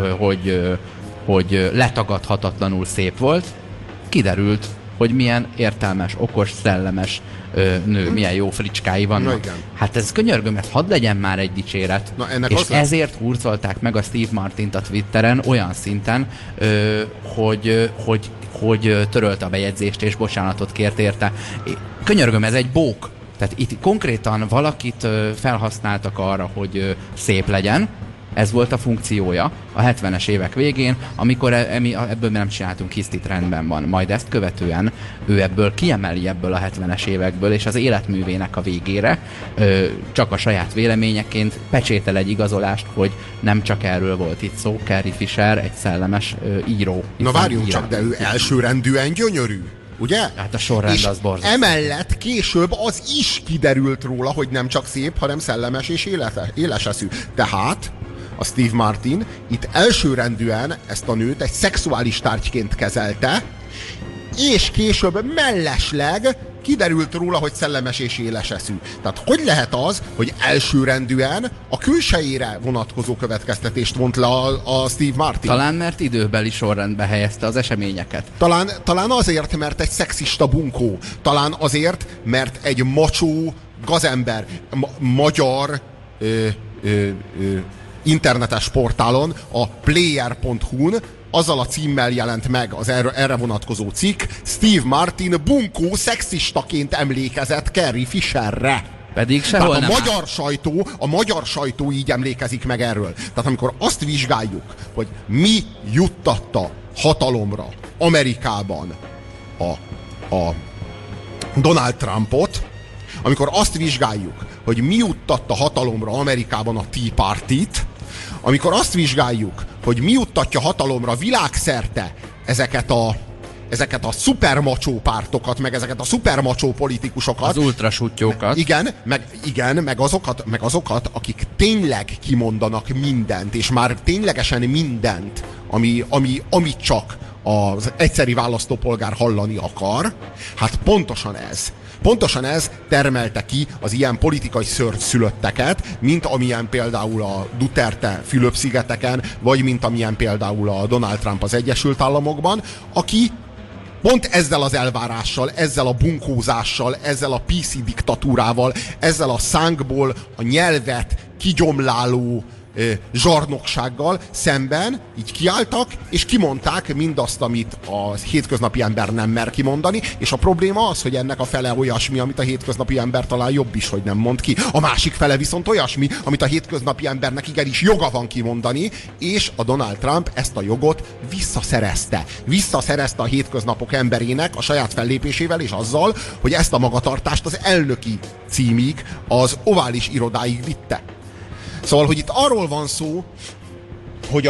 hogy letagadhatatlanul szép volt, kiderült, hogy milyen értelmes, okos, szellemes nő, milyen jó fricskái vannak. Hát ez könyörgöm, ez hadd legyen már egy dicséret. És ezért hurcolták meg a Steve Martint a Twitteren olyan szinten, hogy törölte a bejegyzést és bocsánatot kért érte. Könyörgöm, ez egy bók. Tehát itt konkrétan valakit felhasználtak arra, hogy szép legyen. Ez volt a funkciója a 70-es évek végén, amikor ebből nem csináltunk hisztit, rendben van. Majd ezt követően ő ebből kiemeli ebből a 70-es évekből, és az életművének a végére csak a saját véleményeként pecsétel egy igazolást, hogy nem csak erről volt itt szó. Carrie Fisher egy szellemes író. Na várjunk csak, de ő elsőrendűen gyönyörű. Ugye? Hát a sorrend és az borzasztó. Emellett később az is kiderült róla, hogy nem csak szép, hanem szellemes és éles eszű. Tehát a Steve Martin itt elsőrendűen ezt a nőt egy szexuális tárgyként kezelte, és később mellesleg kiderült róla, hogy szellemes és éles eszű. Tehát hogy lehet az, hogy elsőrendűen a külsejére vonatkozó következtetést vont le a Steve Martin? Talán mert időbeli sorrendbe helyezte az eseményeket. Talán azért, mert egy szexista bunkó. Talán azért, mert egy macsó gazember. Magyar internetes portálon, a player.hu-n azzal a címmel jelent meg az erre vonatkozó cikk: Steve Martin bunkó szexistaként emlékezett Carrie Fisherre. Pedig sehol nem a magyar sajtó így emlékezik meg erről. Tehát amikor azt vizsgáljuk, hogy mi juttatta hatalomra Amerikában a Donald Trumpot, amikor azt vizsgáljuk, hogy mi juttatta hatalomra Amerikában a Tea Party-t, amikor azt vizsgáljuk, hogy mi juttatja hatalomra világszerte ezeket a szupermacsó pártokat, meg ezeket a szupermacsó politikusokat. Az ultrasuttyókat. meg azokat, akik tényleg kimondanak mindent, és már ténylegesen mindent, amit csak az egyszeri választópolgár hallani akar. Hát pontosan ez termelte ki az ilyen politikai szörnyszülötteket, mint amilyen például a Duterte Fülöp-szigeteken, vagy mint amilyen például a Donald Trump az Egyesült Államokban, aki pont ezzel az elvárással, ezzel a bunkózással, ezzel a PC diktatúrával, ezzel a szánkból a nyelvet kigyomláló zsarnoksággal szemben így kiálltak, és kimondták mindazt, amit a hétköznapi ember nem mer kimondani, és a probléma az, hogy ennek a fele olyasmi, amit a hétköznapi ember talán jobb is, hogy nem mond ki. A másik fele viszont olyasmi, amit a hétköznapi embernek igenis joga van kimondani, és a Donald Trump ezt a jogot visszaszerezte. Visszaszerezte a hétköznapok emberének a saját fellépésével, és azzal, hogy ezt a magatartást az elnöki címig, az ovális irodáig vitte. Szóval, hogy itt arról van szó, hogy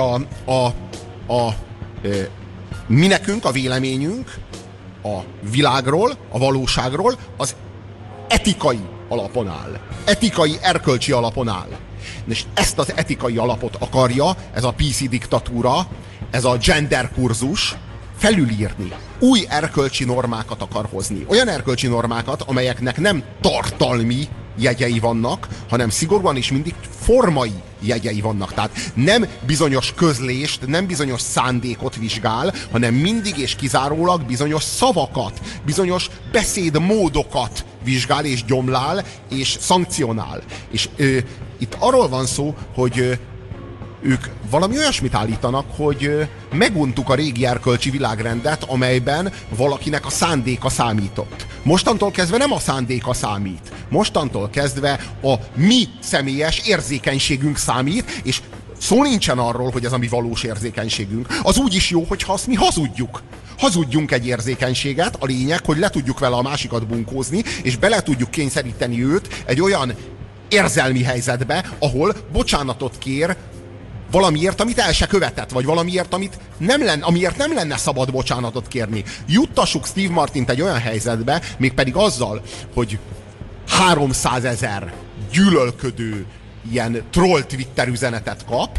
mi nekünk a véleményünk a világról, a valóságról az etikai alapon áll. Etikai, erkölcsi alapon áll. És ezt az etikai alapot akarja ez a PC diktatúra, ez a gender kurzus felülírni. Új erkölcsi normákat akar hozni. Olyan erkölcsi normákat, amelyeknek nem tartalmi jegyei vannak, hanem szigorúan és mindig formai jegyei vannak. Tehát nem bizonyos közlést, nem bizonyos szándékot vizsgál, hanem mindig és kizárólag bizonyos szavakat, bizonyos beszédmódokat vizsgál és gyomlál és szankcionál. És itt arról van szó, hogy ők valami olyasmit állítanak, hogy meguntuk a régi erkölcsi világrendet, amelyben valakinek a szándéka számított. Mostantól kezdve nem a szándéka számít. Mostantól kezdve a mi személyes érzékenységünk számít, és szó nincsen arról, hogy ez a mi valós érzékenységünk. Az úgy is jó, hogyha azt mi hazudjuk. Hazudjunk egy érzékenységet, a lényeg, hogy le tudjuk vele a másikat bunkózni, és bele tudjuk kényszeríteni őt egy olyan érzelmi helyzetbe, ahol bocsánatot kér valamiért, amit el se követett, vagy valamiért, amiért nem lenne szabad bocsánatot kérni. Juttassuk Steve Martint egy olyan helyzetbe, mégpedig azzal, hogy 300 000 gyűlölködő ilyen troll Twitter üzenetet kap,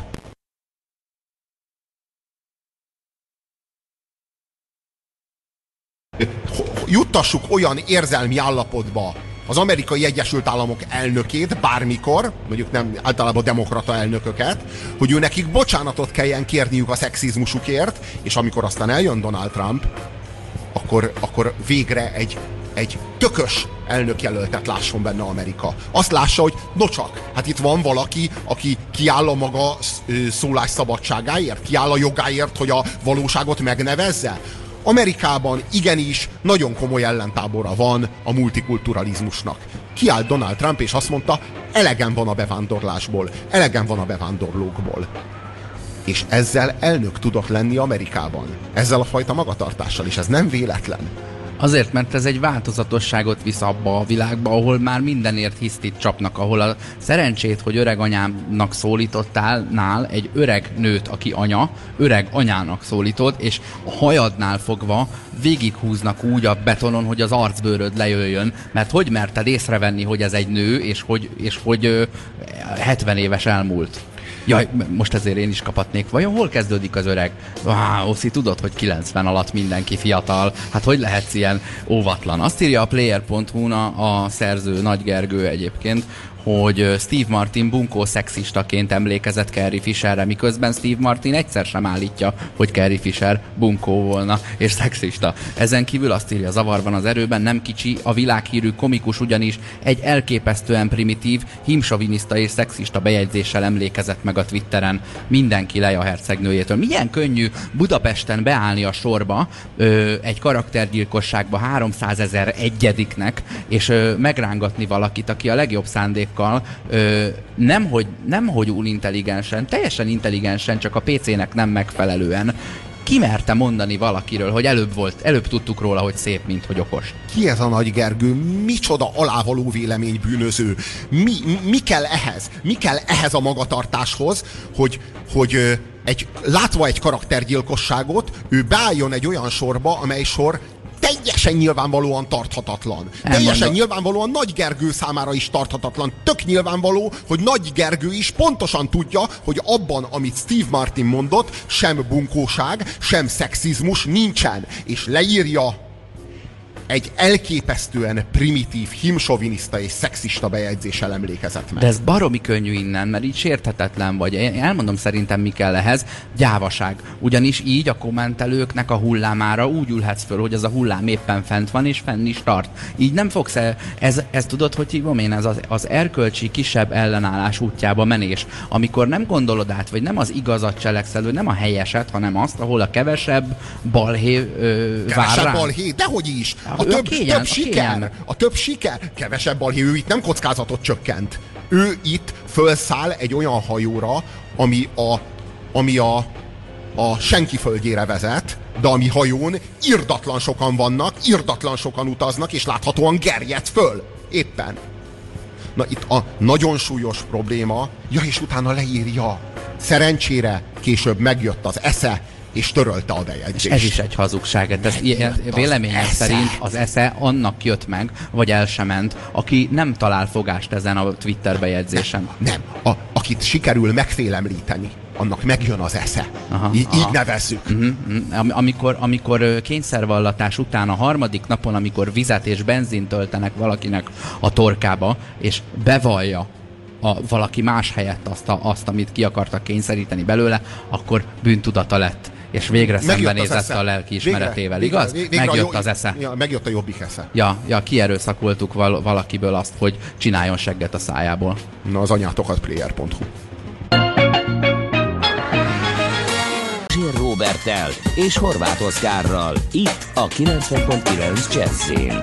juttassuk olyan érzelmi állapotba az Amerikai Egyesült Államok elnökét bármikor, mondjuk nem általában demokrata elnököket, hogy ő nekik bocsánatot kelljen kérniük a szexizmusukért, és amikor aztán eljön Donald Trump, akkor végre egy tökös elnökjelöltet lásson benne Amerika. Azt lássa, hogy nocsak, hát itt van valaki, aki kiáll a maga szólásszabadságáért, kiáll a jogáért, hogy a valóságot megnevezze. Amerikában igenis nagyon komoly ellentábora van a multikulturalizmusnak. Kiállt Donald Trump, és azt mondta, elegem van a bevándorlásból, elegem van a bevándorlókból. És ezzel elnök tudott lenni Amerikában. Ezzel a fajta magatartással, és ez nem véletlen. Azért, mert ez egy változatosságot visz abba a világba, ahol már mindenért hisztit csapnak, ahol a szerencsét, hogy öreg anyámnak szólítottál, egy öreg nőt, aki anya, öreg anyának szólítod, és a hajadnál fogva végighúznak úgy a betonon, hogy az arcbőröd lejöjjön, mert hogy merted észrevenni, hogy ez egy nő, és hogy 70 éves elmúlt. Jaj, most ezért én is kaphatnék. Vajon hol kezdődik az öreg? Oszi, tudod, hogy 90 alatt mindenki fiatal. Hát hogy lehetsz ilyen óvatlan? Azt írja a Player.hu-n a szerző Nagy Gergő egyébként, hogy Steve Martin bunkó szexistaként emlékezett Carrie Fisherre, miközben Steve Martin egyszer sem állítja, hogy Carrie Fisher bunkó volna és szexista. Ezen kívül azt írja, zavarban az erőben, nem kicsi, a világhírű komikus ugyanis egy elképesztően primitív, himsoviniszta és szexista bejegyzéssel emlékezett meg a Twitteren. Mindenki Leia hercegnőjétől. Milyen könnyű Budapesten beállni a sorba egy karaktergyilkosságba 300 001-nek, és megrángatni valakit, aki a legjobb szándék nemhogy unintelligensen, teljesen intelligensen, csak a PC-nek nem megfelelően Ki merte mondani valakiről, hogy előbb tudtuk róla, hogy szép, mint hogy okos? Ki ez a Nagy Gergő? Micsoda alávaló véleménybűnöző? Mi kell ehhez? Mi kell ehhez a magatartáshoz, hogy látva egy karaktergyilkosságot, ő beálljon egy olyan sorba, amely sor teljesen nyilvánvalóan tarthatatlan. Teljesen nyilvánvalóan Nagy Gergő számára is tarthatatlan. Tök nyilvánvaló, hogy Nagy Gergő is pontosan tudja, hogy abban, amit Steve Martin mondott, sem bunkóság, sem szexizmus nincsen. És leírja egy elképesztően primitív, himsoviniszta és szexista bejegyzéssel emlékezett meg. De ez baromi könnyű innen, mert így sérthetetlen vagy. Én elmondom szerintem, mi kell ehhez. Gyávaság. Ugyanis így a kommentelőknek a hullámára úgy ülhetsz föl, hogy az a hullám éppen fent van, és fenn is tart. Így nem fogsz ez tudod, hogy hívom én, ez az erkölcsi kisebb ellenállás útjába menés. Amikor nem gondolod át, vagy nem az igazat cselekszel, vagy nem a helyeset, hanem azt, ahol a kevesebb balhé vár rá. Balhé, dehogy is! A több siker, kevesebb balhé, ő itt nem kockázatot csökkent. Ő itt fölszáll egy olyan hajóra, ami a senki földjére vezet, de ami hajón irdatlan sokan vannak, irdatlan sokan utaznak, és láthatóan gerjed föl. Éppen. Na itt a nagyon súlyos probléma, és utána leírja. Szerencsére később megjött az esze, és törölte a bejegyzést. Ez is egy hazugság. Véleményem szerint az esze annak jött meg, vagy el sem ment, aki nem talál fogást ezen a Twitter bejegyzésen. Nem. Akit sikerül megfélemlíteni, annak megjön az esze. Így nevezzük. Amikor kényszervallatás után a harmadik napon, amikor vizet és benzint töltenek valakinek a torkába, és bevallja valaki más helyett azt, amit ki akartak kényszeríteni belőle, akkor bűntudata lett. És végre szembenézett a lelki ismeretével, igaz? Megjött az esze. Megjött a jobbik esze. Ja, kierőszakoltuk valakiből azt, hogy csináljon segget a szájából. Na, az anyátokat player.hu. Puzsér Roberttel és Horváth Oszkárral. Itt a 90.9 Jazz-én.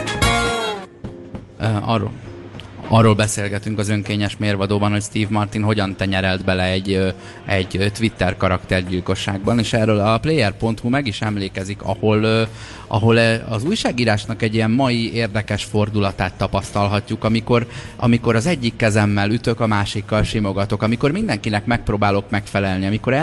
Arról beszélgetünk az önkényes mérvadóban, hogy Steve Martin hogyan tenyerelt bele egy Twitter karaktergyilkosságban, és erről a player.hu meg is emlékezik, ahol az újságírásnak egy ilyen mai érdekes fordulatát tapasztalhatjuk, amikor az egyik kezemmel ütök, a másikkal simogatok, amikor mindenkinek megpróbálok megfelelni, amikor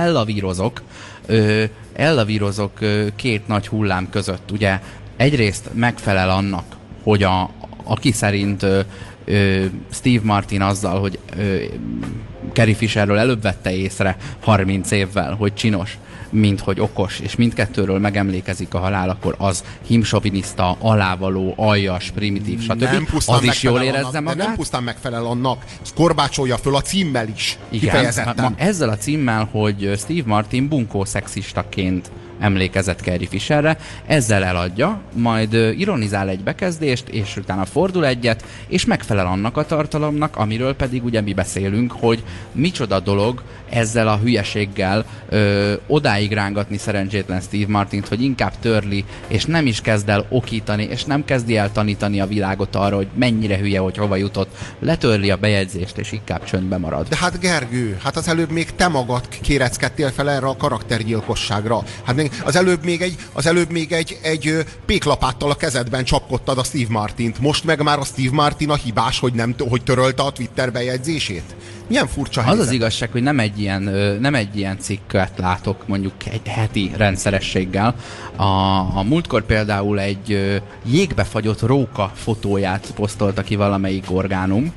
ellavírozok két nagy hullám között. Ugye egyrészt megfelel annak, hogy aki szerint Steve Martin azzal, hogy Carrie Fisherről előbb vette észre 30 évvel, hogy csinos, mint hogy okos, és mindkettőről megemlékezik a halál, akkor az himsoviniszta, alávaló, aljas, primitív, stb. Az is jól érezze magát. De nem pusztán megfelel annak, korbácsolja föl a címmel is. Igen, kifejezetten. Ezzel a címmel, hogy Steve Martin bunkó szexistaként emlékezett Carrie Fisherre, ezzel eladja, majd ironizál egy bekezdést, és utána fordul egyet, és megfelel annak a tartalomnak, amiről pedig ugye mi beszélünk, hogy micsoda dolog ezzel a hülyeséggel odáig rángatni szerencsétlen Steve Martint, hogy inkább törli, és nem is kezd el okítani, és nem kezdi el tanítani a világot arra, hogy mennyire hülye, hogy hova jutott, letörli a bejegyzést, és inkább csöndbe marad. De hát Gergő, hát az előbb még te magad kéreckedtél fel erre a karaktergyilkosságra. Hát az előbb még egy péklapáttal a kezedben csapkodtad a Steve Martint. Most meg már a Steve Martin a hibás, hogy törölte a Twitter bejegyzését? Milyen furcsa helyzet. Az az igazság, hogy nem egy ilyen cikket látok mondjuk egy heti rendszerességgel. A múltkor például egy jégbe fagyott róka fotóját posztolta ki valamelyik orgánum,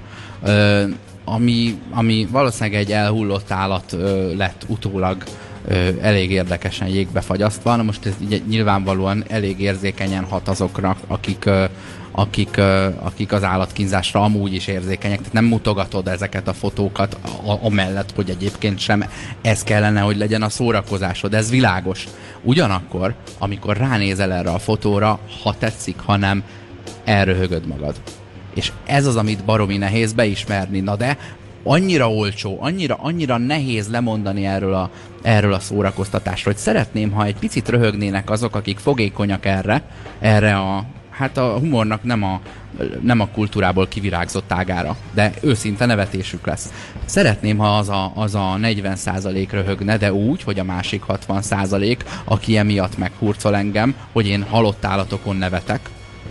ami valószínűleg egy elhullott állat lett utólag elég érdekesen jégbe fagyasztva. Na most ez nyilvánvalóan elég érzékenyen hat azokra, akik az állatkínzásra amúgy is érzékenyek, tehát nem mutogatod ezeket a fotókat amellett, hogy egyébként sem ez kellene, hogy legyen a szórakozásod, ez világos. Ugyanakkor, amikor ránézel erre a fotóra, ha tetszik, ha nem, elröhögöd magad. És ez az, amit baromi nehéz beismerni, na de annyira olcsó, annyira nehéz lemondani erről a szórakoztatásról, hogy szeretném, ha egy picit röhögnének azok, akik fogékonyak erre a hát a humornak nem a kultúrából kivirágzott ágára, de őszinte nevetésük lesz. Szeretném, ha az a 40% röhögne, de úgy, hogy a másik 60%, aki emiatt meghurcol engem, hogy én halott állatokon nevetek,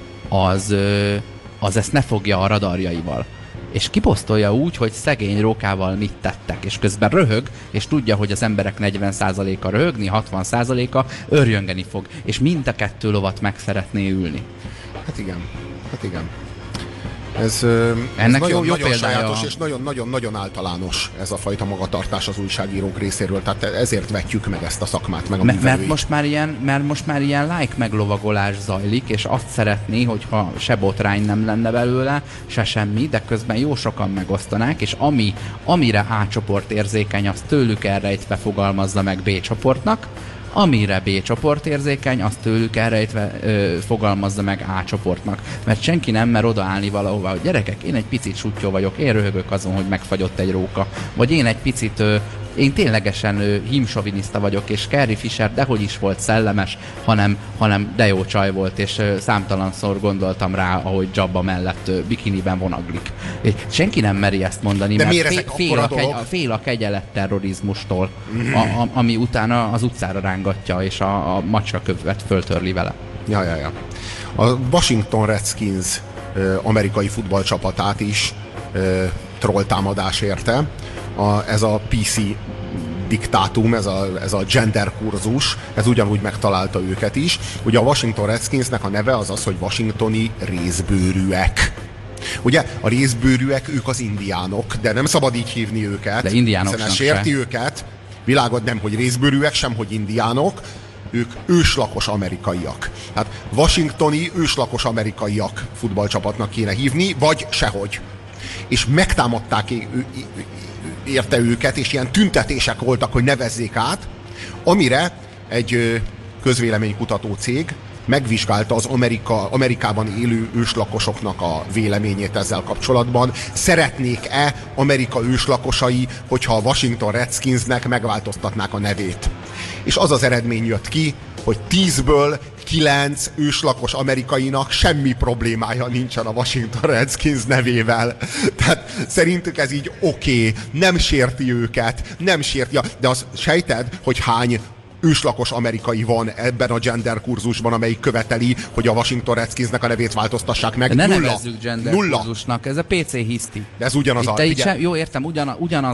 az ezt ne fogja a radarjaival. És kiposztolja úgy, hogy szegény rókával mit tettek, és közben röhög, és tudja, hogy az emberek 40%-a röhögni, 60%-a örjöngeni fog, és mind a kettő lovat meg szeretné ülni. Hát igen. Ez ennek nagyon, jó nagyon példája sajátos és nagyon-nagyon általános ez a fajta magatartás az újságírók részéről, tehát ezért vetjük meg ezt a szakmát, meg a művelőit. Mert most már ilyen like meglovagolás zajlik, és azt szeretné, hogyha se botrány nem lenne belőle, se semmi, de közben jó sokan megosztanák, és amire A csoport érzékeny, az tőlük elrejtve fogalmazza meg B csoportnak, amire B csoport érzékeny, azt tőlük elrejtve fogalmazza meg A csoportnak. Mert senki nem mer odaállni valahova, hogy gyerekek, én egy picit sutyó vagyok, én röhögök azon, hogy megfagyott egy róka. Vagy én egy picit, én ténylegesen hímsoviniszta vagyok, és Carrie Fisher dehogy is volt szellemes, hanem de jó csaj volt, és számtalanszor gondoltam rá, ahogy Jabba mellett bikiniben vonaglik. Senki nem meri ezt mondani, de mert fél a kegyelet terrorizmustól, ami utána az utcára rángatja, és a macska követ föltörli vele. Ja. A Washington Redskins amerikai futballcsapatát is trolltámadás érte. Ez a PC diktátum, ez a gender kurzus, ez ugyanúgy megtalálta őket is. Ugye a Washington Redskinsnek a neve az, hogy washingtoni részbőrűek. Ugye a részbőrűek, ők az indiánok, de nem szabad így hívni őket, de indiánok hiszen sérti őket. Világod, nem hogy részbőrűek, sem hogy indiánok, ők őslakos amerikaiak. Hát washingtoni őslakos amerikaiak futballcsapatnak kéne hívni, vagy sehogy. És megtámadták érte őket, és ilyen tüntetések voltak, hogy nevezzék át, amire egy közvéleménykutató cég megvizsgálta az Amerikában élő őslakosoknak a véleményét ezzel kapcsolatban. Szeretnék-e Amerika őslakosai, hogyha a Washington Redskinsnek megváltoztatnák a nevét? És az az eredmény jött ki, hogy 10-ből 9 őslakos amerikainak semmi problémája nincsen a Washington Redskins nevével. Tehát szerintük ez így oké, nem sérti őket, nem sérti. De azt sejted, hogy hány őslakos amerikai van ebben a gender kurzusban, amelyik követeli, hogy a Washington Redskinsnek a nevét változtassák meg? De ne nevezzük gender kurzusnak, ez a PC hiszti. De ez ugyanaz jó, értem, ugyanaz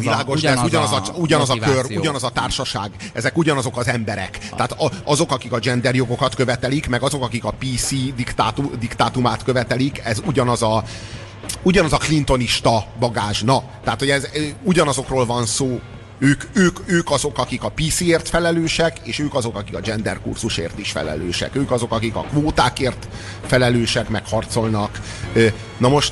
a kör, ugyanaz a társaság. Ezek ugyanazok az emberek. Tehát azok, akik a gender jogokat követelik, meg azok, akik a PC diktátumát követelik, ez ugyanaz a clintonista bagázs. Na, tehát, hogy ez ugyanazokról van szó. Ők azok, akik a PC-ért felelősek, és ők azok, akik a gender kurzusért is felelősek. Ők azok, akik a kvótákért felelősek, meg harcolnak. Na most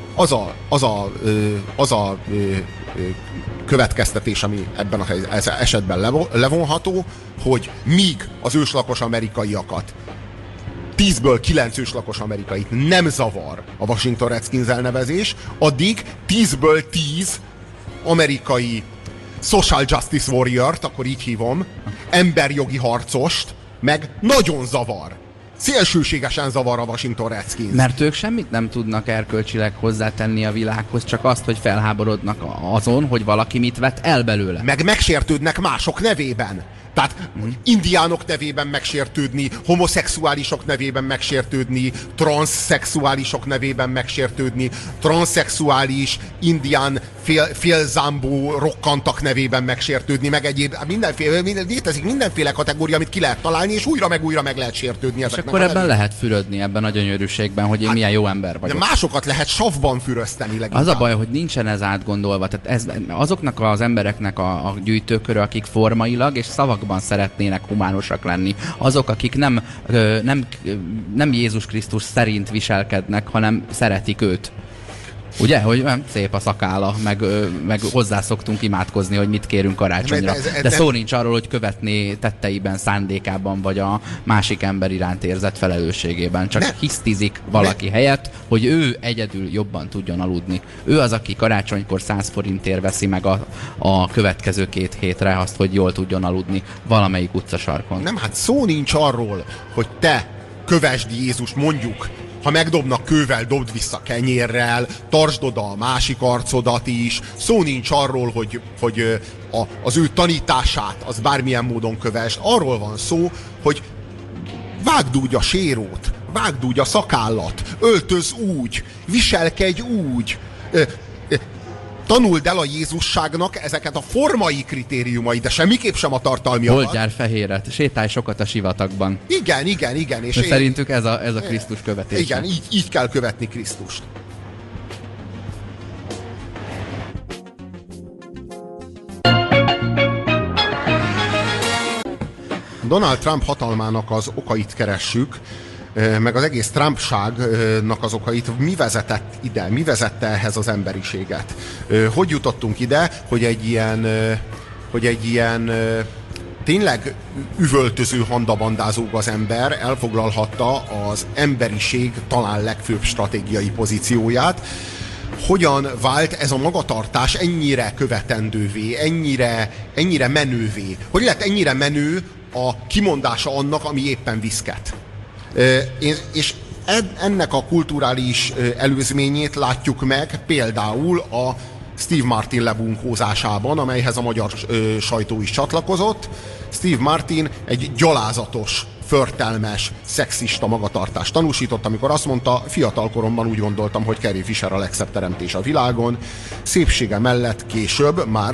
az a következtetés, ami ebben az esetben levonható, hogy míg az őslakos amerikaiakat 10-ből 9 őslakos amerikait nem zavar a Washington Redskins elnevezés, addig 10-ből 10 amerikai social justice warrior-t, akkor így hívom, emberjogi harcost, meg nagyon zavar. Szélsőségesen zavar a Washington Redskins. Mert ők semmit nem tudnak erkölcsileg hozzátenni a világhoz, csak azt, hogy felháborodnak azon, hogy valaki mit vett el belőle. Meg megsértődnek mások nevében. Tehát indiánok nevében megsértődni, homoszexuálisok nevében megsértődni, transzszexuálisok nevében megsértődni, transzszexuális, indián, félzámbó rokkantak nevében megsértődni, meg egyéb, létezik mindenféle kategória, amit ki lehet találni, és újra meg lehet sértődni. És akkor ebben lehet fürödni, ebben a gyönyörűségben, hogy én milyen jó ember vagyok. De másokat lehet savban fürözteni leginkább. Az a baj, hogy nincsen ez átgondolva. Tehát azoknak az embereknek a gyűjtőköre, akik formailag és szavakban szeretnének humánusak lenni. Azok, akik nem Jézus Krisztus szerint viselkednek, hanem szeretik őt. Ugye, hogy szép a szakála, meg hozzászoktunk imádkozni, hogy mit kérünk karácsonyra. De szó nincs arról, hogy követné tetteiben, szándékában, vagy a másik ember iránt érzett felelősségében. Csak hisztizik valaki helyett, hogy ő egyedül jobban tudjon aludni. Ő az, aki karácsonykor 100 forintért veszi meg a következő 2 hétre azt, hogy jól tudjon aludni valamelyik utcasarkon. Nem, hát szó nincs arról, hogy te kövesd Jézust, mondjuk ha megdobnak kővel, dobd vissza kenyérrel, tartsd oda a másik arcodat is. Szó nincs arról, hogy az ő tanítását az bármilyen módon kövesd. Arról van szó, hogy vágd úgy a sérót, vágd úgy a szakállat, öltöz úgy, viselkedj úgy. Tanuld el a Jézusságnak ezeket a formai kritériumait, de semmiképp sem a tartalmi alatt. Oldjál fehéret, sétálj sokat a sivatagban. Igen. És szerintük ez a Krisztus követése. Igen, így kell követni Krisztust. Donald Trump hatalmának az okait keressük, meg az egész Trumpságnak az okait, mi vezetett ide, mi vezette ehhez az emberiséget. Hogy jutottunk ide, hogy egy ilyen tényleg üvöltöző handabandázó gazember elfoglalhatta az emberiség talán legfőbb stratégiai pozícióját. Hogyan vált ez a magatartás ennyire követendővé, ennyire menővé? Hogy lett ennyire menő a kimondása annak, ami éppen viszket? És ennek a kulturális előzményét látjuk meg például a Steve Martin lebunkózásában, amelyhez a magyar sajtó is csatlakozott. Steve Martin egy gyalázatos, förtelmes, szexista magatartást tanúsított, amikor azt mondta, fiatal koromban úgy gondoltam, hogy Carrie Fisher a legszebb teremtés a világon. Szépsége mellett később már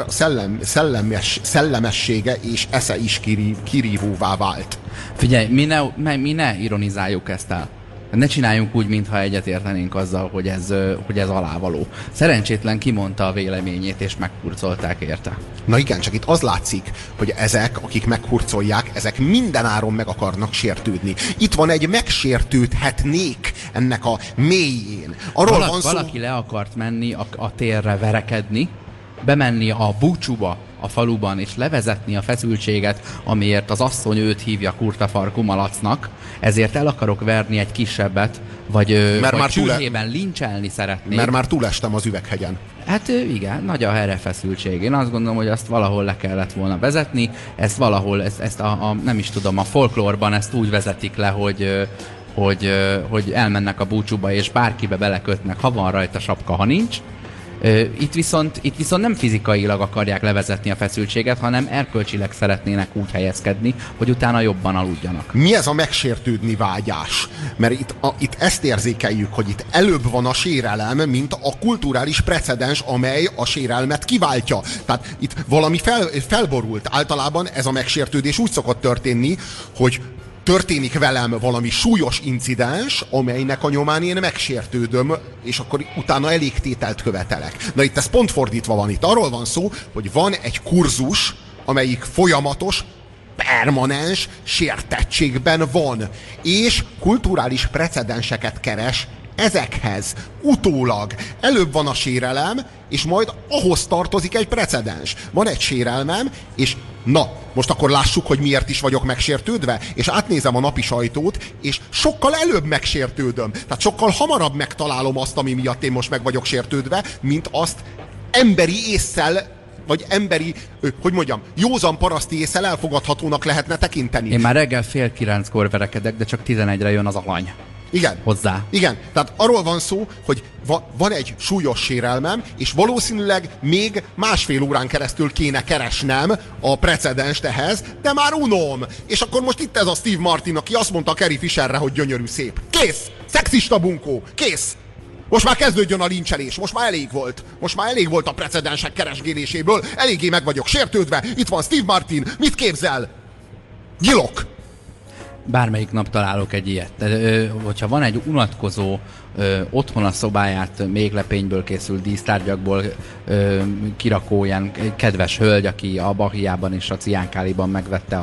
szellemessége és esze is kirívóvá vált. Figyelj, mi ne ironizáljuk ezt el. Ne csináljunk úgy, mintha egyetértenénk azzal, hogy ez alávaló. Szerencsétlen kimondta a véleményét, és meghurcolták érte. Na igen, csak itt az látszik, hogy ezek, akik meghurcolják, ezek mindenáron meg akarnak sértődni. Itt van egy megsértődhetnék ennek a mélyén. Valaki le akart menni a térre verekedni, bemenni a búcsúba a faluban, és levezetni a feszültséget, amiért az asszony őt hívja kurtafarkú malacnak, ezért el akarok verni egy kisebbet, vagy csürhében lincselni szeretnék. Mert már túlestem az üveghegyen. Hát igen, nagy a erőfeszültség. Én azt gondolom, hogy azt valahol le kellett volna vezetni, ezt valahol, ezt nem is tudom, a folklórban ezt úgy vezetik le, hogy elmennek a búcsúba, és bárkibe belekötnek, ha van rajta sapka, ha nincs. Itt viszont nem fizikailag akarják levezetni a feszültséget, hanem erkölcsileg szeretnének úgy helyezkedni, hogy utána jobban aludjanak. Mi ez a megsértődni vágyás? Mert itt ezt érzékeljük, hogy itt előbb van a sérelem, mint a kulturális precedens, amely a sérelmet kiváltja. Tehát itt valami felborult. Általában ez a megsértődés úgy szokott történni, hogy történik velem valami súlyos incidens, amelynek a nyomán én megsértődöm, és akkor utána elégtételt követelek. Na itt ez pont fordítva van. Itt arról van szó, hogy van egy kurzus, amelyik folyamatos, permanens sértettségben van, és kulturális precedenseket keres ezekhez. Utólag előbb van a sérelem, és majd ahhoz tartozik egy precedens. Van egy sérelmem, és na, most akkor lássuk, hogy miért is vagyok megsértődve, és átnézem a napi sajtót, és sokkal előbb megsértődöm. Tehát sokkal hamarabb megtalálom azt, ami miatt én most meg vagyok sértődve, mint azt emberi ésszel, vagy emberi, józan paraszti ésszel elfogadhatónak lehetne tekinteni. Én már reggel 8:30 verekedek, de csak 11-re jön az alany. Igen. Hozzá. Igen. Tehát arról van szó, hogy van egy súlyos sérelmem, és valószínűleg még 1,5 órán keresztül kéne keresnem a precedenst ehhez, de már unom. És akkor most itt ez a Steve Martin, aki azt mondta Carrie Fisherre, hogy gyönyörű szép. Kész! Szexista bunkó! Kész! Most már kezdődjön a lincselés, most már elég volt. Most már elég volt a precedensek keresgéléséből, eléggé meg vagyok sértődve. Itt van Steve Martin, mit képzel? Gyilok! Bármelyik nap találok egy ilyet. Hogyha van egy unatkozó, otthon a szobáját méglepényből készült dísztárgyakból kirakó ilyen kedves hölgy, aki a Bahiában és a Ciánkáliban megvette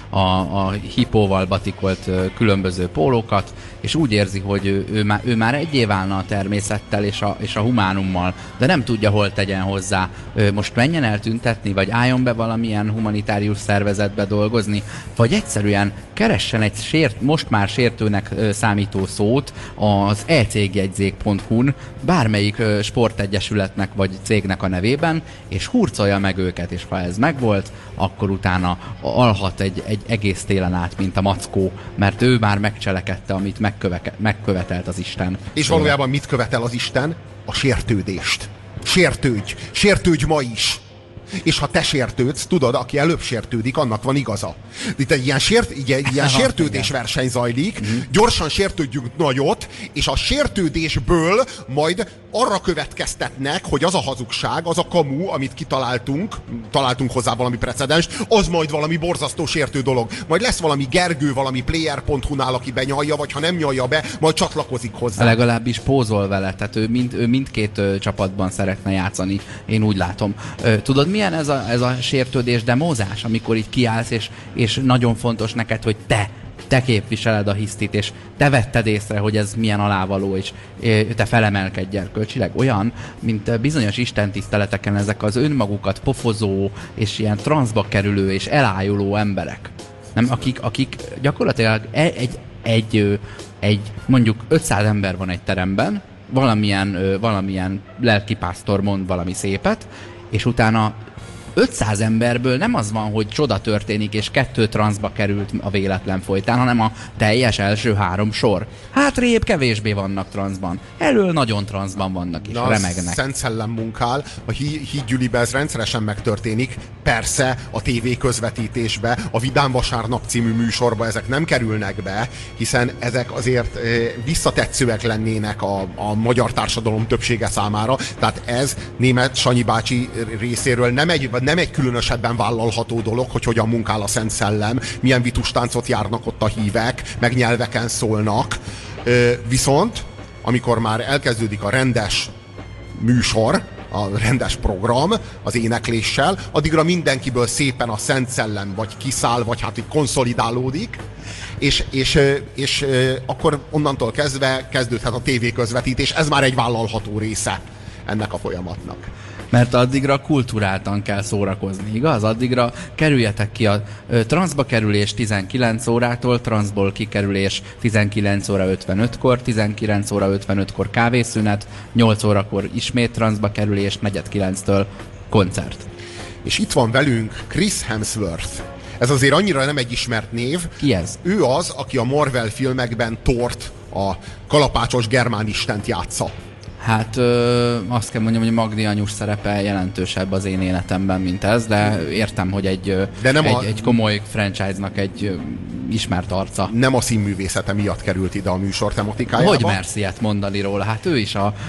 a hipóval batikolt különböző pólókat, és úgy érzi, hogy ő már egyé válna a természettel és a humánummal, de nem tudja, hol tegyen hozzá. Most menjen el tüntetni, vagy álljon be valamilyen humanitárius szervezetbe dolgozni, vagy egyszerűen keressen egy most már sértőnek számító szót az ecégjegyzék.hu-n bármelyik sportegyesületnek vagy cégnek a nevében, és hurcolja meg őket, és ha ez megvolt, akkor utána alhat egy egész télen át, mint a mackó, mert ő már megcselekedte, amit megkövetelt az Isten. És valójában mit követel az Isten? A sértődést. Sértődj! Sértődj ma is! És ha te sértődsz, tudod, aki előbb sértődik, annak van igaza. Itt egy ilyen sértődés verseny zajlik, gyorsan sértődjünk nagyot, és a sértődésből majd arra következtetnek, hogy az a hazugság, az a kamu, amit találtunk hozzá valami precedenst, az majd valami borzasztó sértő dolog. Majd lesz valami Gergő, valami player.hu-nál, aki benyalja, vagy ha nem nyalja be, majd csatlakozik hozzá. Legalábbis pózol vele, tehát ő mindkét csapatban szeretne játszani, én úgy látom. Tudod, milyen ez a sértődés demózás, amikor így kiállsz, és nagyon fontos neked, hogy te képviseled a hisztit, és te vetted észre, hogy ez milyen alávaló, és te felemelkedj erkölcsileg. Olyan, mint bizonyos istentiszteleteken ezek az önmagukat pofozó, és ilyen transzba kerülő, és elájuló emberek. Nem, akik gyakorlatilag egy mondjuk 500 ember van egy teremben, valamilyen lelkipásztor mond valami szépet, és utána 500 emberből nem az van, hogy csoda történik, és 2 transzba került a véletlen folytán, hanem a teljes első 3 sor. Hátrébb kevésbé vannak transzban. Elől nagyon transzban vannak, és remegnek. Szent Szellem munkál, a hídgyülibe ez rendszeresen megtörténik. Persze a TV közvetítésbe, a Vidám Vasárnap című műsorba ezek nem kerülnek be, hiszen ezek azért visszatetszőek lennének a magyar társadalom többsége számára. Tehát ez Németh Sanyi bácsi részéről nem egy különösebben vállalható dolog, hogy hogyan munkál a Szent Szellem, milyen vitustáncot járnak ott a hívek, meg nyelveken szólnak. Viszont, amikor már elkezdődik a rendes műsor, a rendes program az énekléssel, addigra mindenkiből szépen a Szent Szellem vagy kiszáll, vagy hát így konszolidálódik, és akkor onnantól kezdve kezdődhet a tévéközvetítés. Ez már egy vállalható része ennek a folyamatnak. Mert addigra kulturáltan kell szórakozni, igaz? Addigra kerüljetek ki a transzba kerülés 19 órától, transzból kikerülés 19 óra 55-kor, 19 óra 55-kor kávészünet, 8 órakor ismét transzba kerülés, 8:45-től koncert. És itt van velünk Chris Hemsworth. Ez azért annyira nem egy ismert név. Ki ez? Ő az, aki a Marvel filmekben Thort, a kalapácsos germán istent játsza. Hát azt kell mondjam, hogy Magdi anyus szerepe jelentősebb az én életemben, mint ez, de értem, hogy egy komoly franchise-nak egy ismert arca. Nem a színművészete miatt került ide a műsor tematikájába. Hogy mersz ilyet mondani róla? Hát ő is a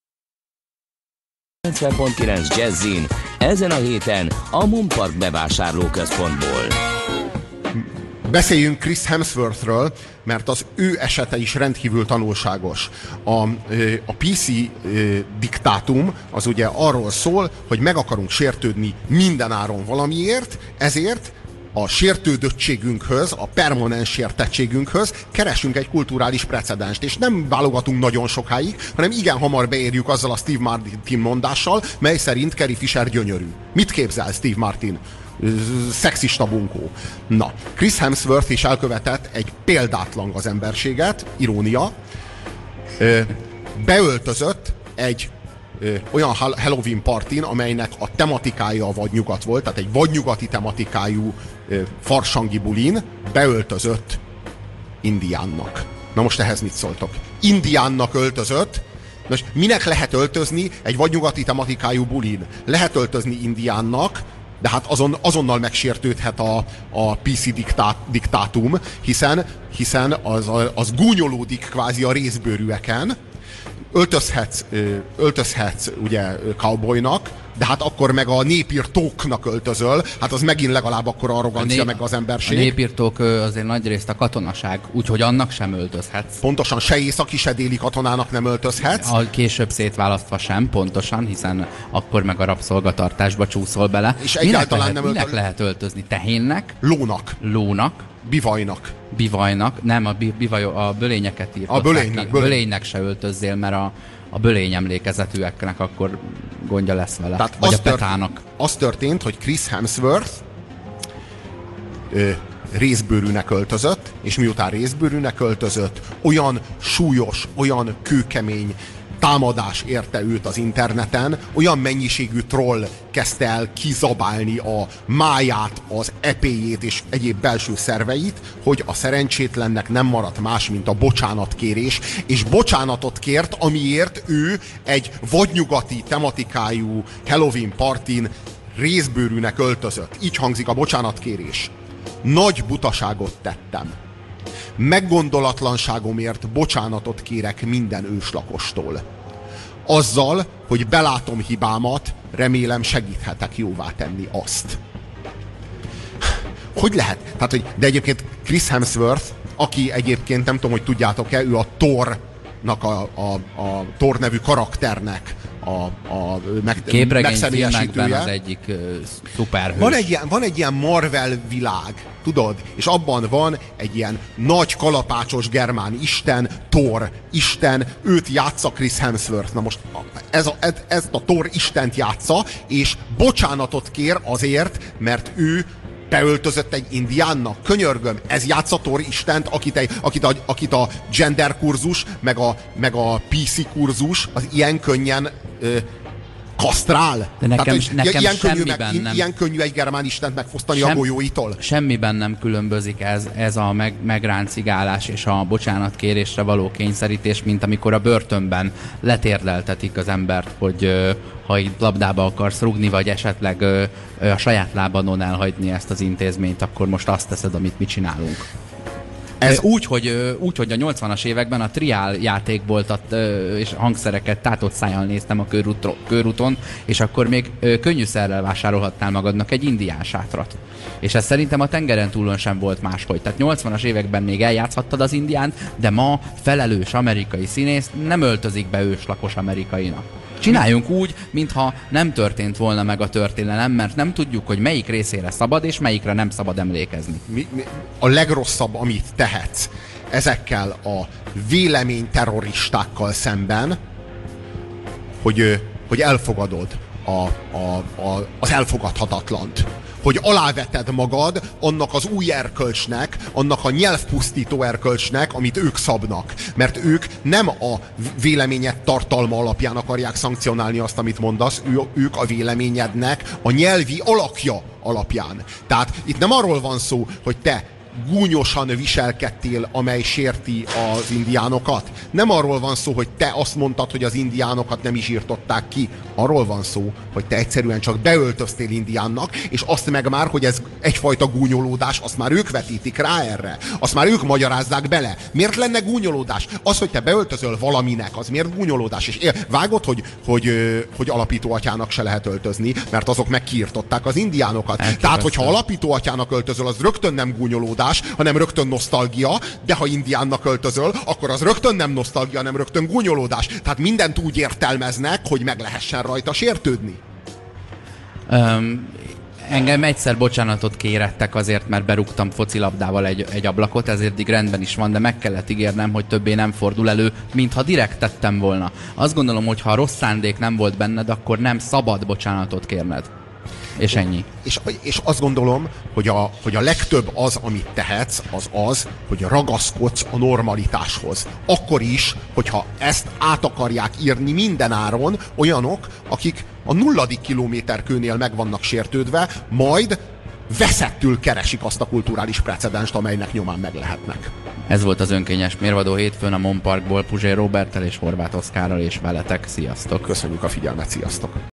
90.9 Jazzin ezen a héten a Monpark bevásárlóközpontból. Beszéljünk Chris Hemsworthről, mert az ő esete is rendkívül tanulságos. A PC diktátum az ugye arról szól, hogy meg akarunk sértődni minden áron valamiért, ezért a sértődöttségünkhöz, a permanens sértettségünkhöz keresünk egy kulturális precedenst, és nem válogatunk nagyon sokáig, hanem igen hamar beérjük azzal a Steve Martin mondással, mely szerint Carrie Fisher gyönyörű. Mit képzel Steve Martin? Szexista bunkó. Na, Chris Hemsworth is elkövetett egy példátlan az emberséget, irónia. Beöltözött egy olyan Halloween partin, amelynek a tematikája a vadnyugat volt, tehát egy vadnyugati tematikájú farsangi bulin beöltözött indiánnak. Na most ehhez mit szóltok? Indiánnak öltözött. Most minek lehet öltözni egy vadnyugati tematikájú bulin? Lehet öltözni indiánnak, de hát azonnal megsértődhet a PC diktátum, hiszen az gúnyolódik kvázi a részbőrűeken. Öltözhetsz ugye cowboynak, de hát akkor meg a népirtóknak öltözöl, hát az megint legalább akkor arrogancia meg az emberség. A népirtók azért nagyrészt a katonaság, úgyhogy annak sem öltözhetsz. Pontosan, se északi, se déli katonának nem öltözhetsz. A később szétválasztva sem, pontosan, hiszen akkor meg a rabszolgatartásba csúszol bele. És egyáltalán nem minek lehet öltözni? Tehénnek? Lónak. Bivajnak. Nem, a bölényeket írtották. Bölénynek se öltözzél, mert a bölény emlékezetűeknek akkor gondja lesz vele. Tehát vagy a petának. Az történt, hogy Chris Hemsworth részbőrűnek öltözött, és miután részbőrűnek öltözött, olyan súlyos, olyan kőkemény támadás érte őt az interneten, olyan mennyiségű troll kezdte el kizabálni a máját, az epéjét és egyéb belső szerveit, hogy a szerencsétlennek nem maradt más, mint a bocsánatkérés, és bocsánatot kért, amiért ő egy vadnyugati tematikájú Halloween partin részbőrűnek öltözött. Így hangzik a bocsánatkérés. Nagy butaságot tettem. Meggondolatlanságomért bocsánatot kérek minden őslakostól. Azzal, hogy belátom hibámat, remélem segíthetek jóvá tenni azt. Hogy lehet? De egyébként Chris Hemsworth, aki egyébként, nem tudom, hogy tudjátok-e, ő a Thor-nak, a Thor nevű karakternek a képregényfilmekben az egyik szuperhős. Van egy ilyen Marvel világ, tudod? És abban van egy ilyen nagy kalapácsos germán isten, Thor isten, őt játsza Chris Hemsworth. Na most ezt a Thor istent játsza, és bocsánatot kér azért, mert ő beöltözött egy indiánnak. Könyörgöm, ez játsza Thor istent, akit a gender kurzus, meg a PC kurzus az ilyen könnyen kasztrál. De nekem ilyen könnyű egy germán istent megfosztani a golyóitól. Semmiben nem különbözik ez a megráncigálás és a bocsánatkérésre való kényszerítés, mint amikor a börtönben letérdeltetik az embert, hogy ha itt labdába akarsz rugni, vagy esetleg a saját lábadon elhagyni ezt az intézményt, akkor most azt teszed, amit mi csinálunk. Ez úgy, hogy a 80-as években a triál játékból és hangszereket tátott szájjal néztem a körúton, és akkor még könnyűszerrel vásárolhattál magadnak egy indián sátrat. És ez szerintem a tengeren túlon sem volt máshogy. Tehát 80-as években még eljátszhattad az indiánt, de ma felelős amerikai színész nem öltözik be őslakos amerikainak. Csináljunk úgy, mintha nem történt volna meg a történelem, mert nem tudjuk, hogy melyik részére szabad és melyikre nem szabad emlékezni. A legrosszabb, amit tehetsz ezekkel a véleményterroristákkal szemben, hogy elfogadod az elfogadhatatlant. Hogy aláveted magad annak az új erkölcsnek, annak a nyelvpusztító erkölcsnek, amit ők szabnak. Mert ők nem a véleményed tartalma alapján akarják szankcionálni azt, amit mondasz, ők a véleményednek a nyelvi alakja alapján. Tehát itt nem arról van szó, hogy te gúnyosan viselkedtél, amely sérti az indiánokat. Nem arról van szó, hogy te azt mondtad, hogy az indiánokat nem is írtották ki. Arról van szó, hogy te egyszerűen csak beöltöztél indiánnak, és azt meg már, hogy ez egyfajta gúnyolódás, azt már ők vetítik rá erre. Azt már ők magyarázzák bele. Miért lenne gúnyolódás? Az, hogy te beöltözöl valaminek, az miért gúnyolódás? És vágod, hogy alapítóatyának se lehet öltözni, mert azok meg kiírtották az indiánokat. Tehát, hogyha alapítóatyának öltözöl, az rögtön nem gúnyolódás, hanem rögtön nosztalgia, de ha indiánnak öltözöl, akkor az rögtön nem nosztalgia, hanem rögtön gúnyolódás. Tehát mindent úgy értelmeznek, hogy meg lehessen rajta sértődni. Engem egyszer bocsánatot kérettek azért, mert berúgtam focilabdával egy ablakot, ez eddig rendben is van, de meg kellett ígérnem, hogy többé nem fordul elő, mintha direkt tettem volna. Azt gondolom, hogy ha rossz szándék nem volt benned, akkor nem szabad bocsánatot kérned. És ennyi. És azt gondolom, hogy a legtöbb az, amit tehetsz, az, hogy ragaszkodsz a normalitáshoz. Akkor is, hogyha ezt át akarják írni minden áron olyanok, akik a 0. kilométerkőnél meg vannak sértődve, majd veszettül keresik azt a kulturális precedenst, amelynek nyomán meg lehetnek. Ez volt az önkényes mérvadó hétfőn a Mon Parkból Puzsér Roberttel és Horváth Oszkárral és veletek. Sziasztok! Köszönjük a figyelmet, sziasztok!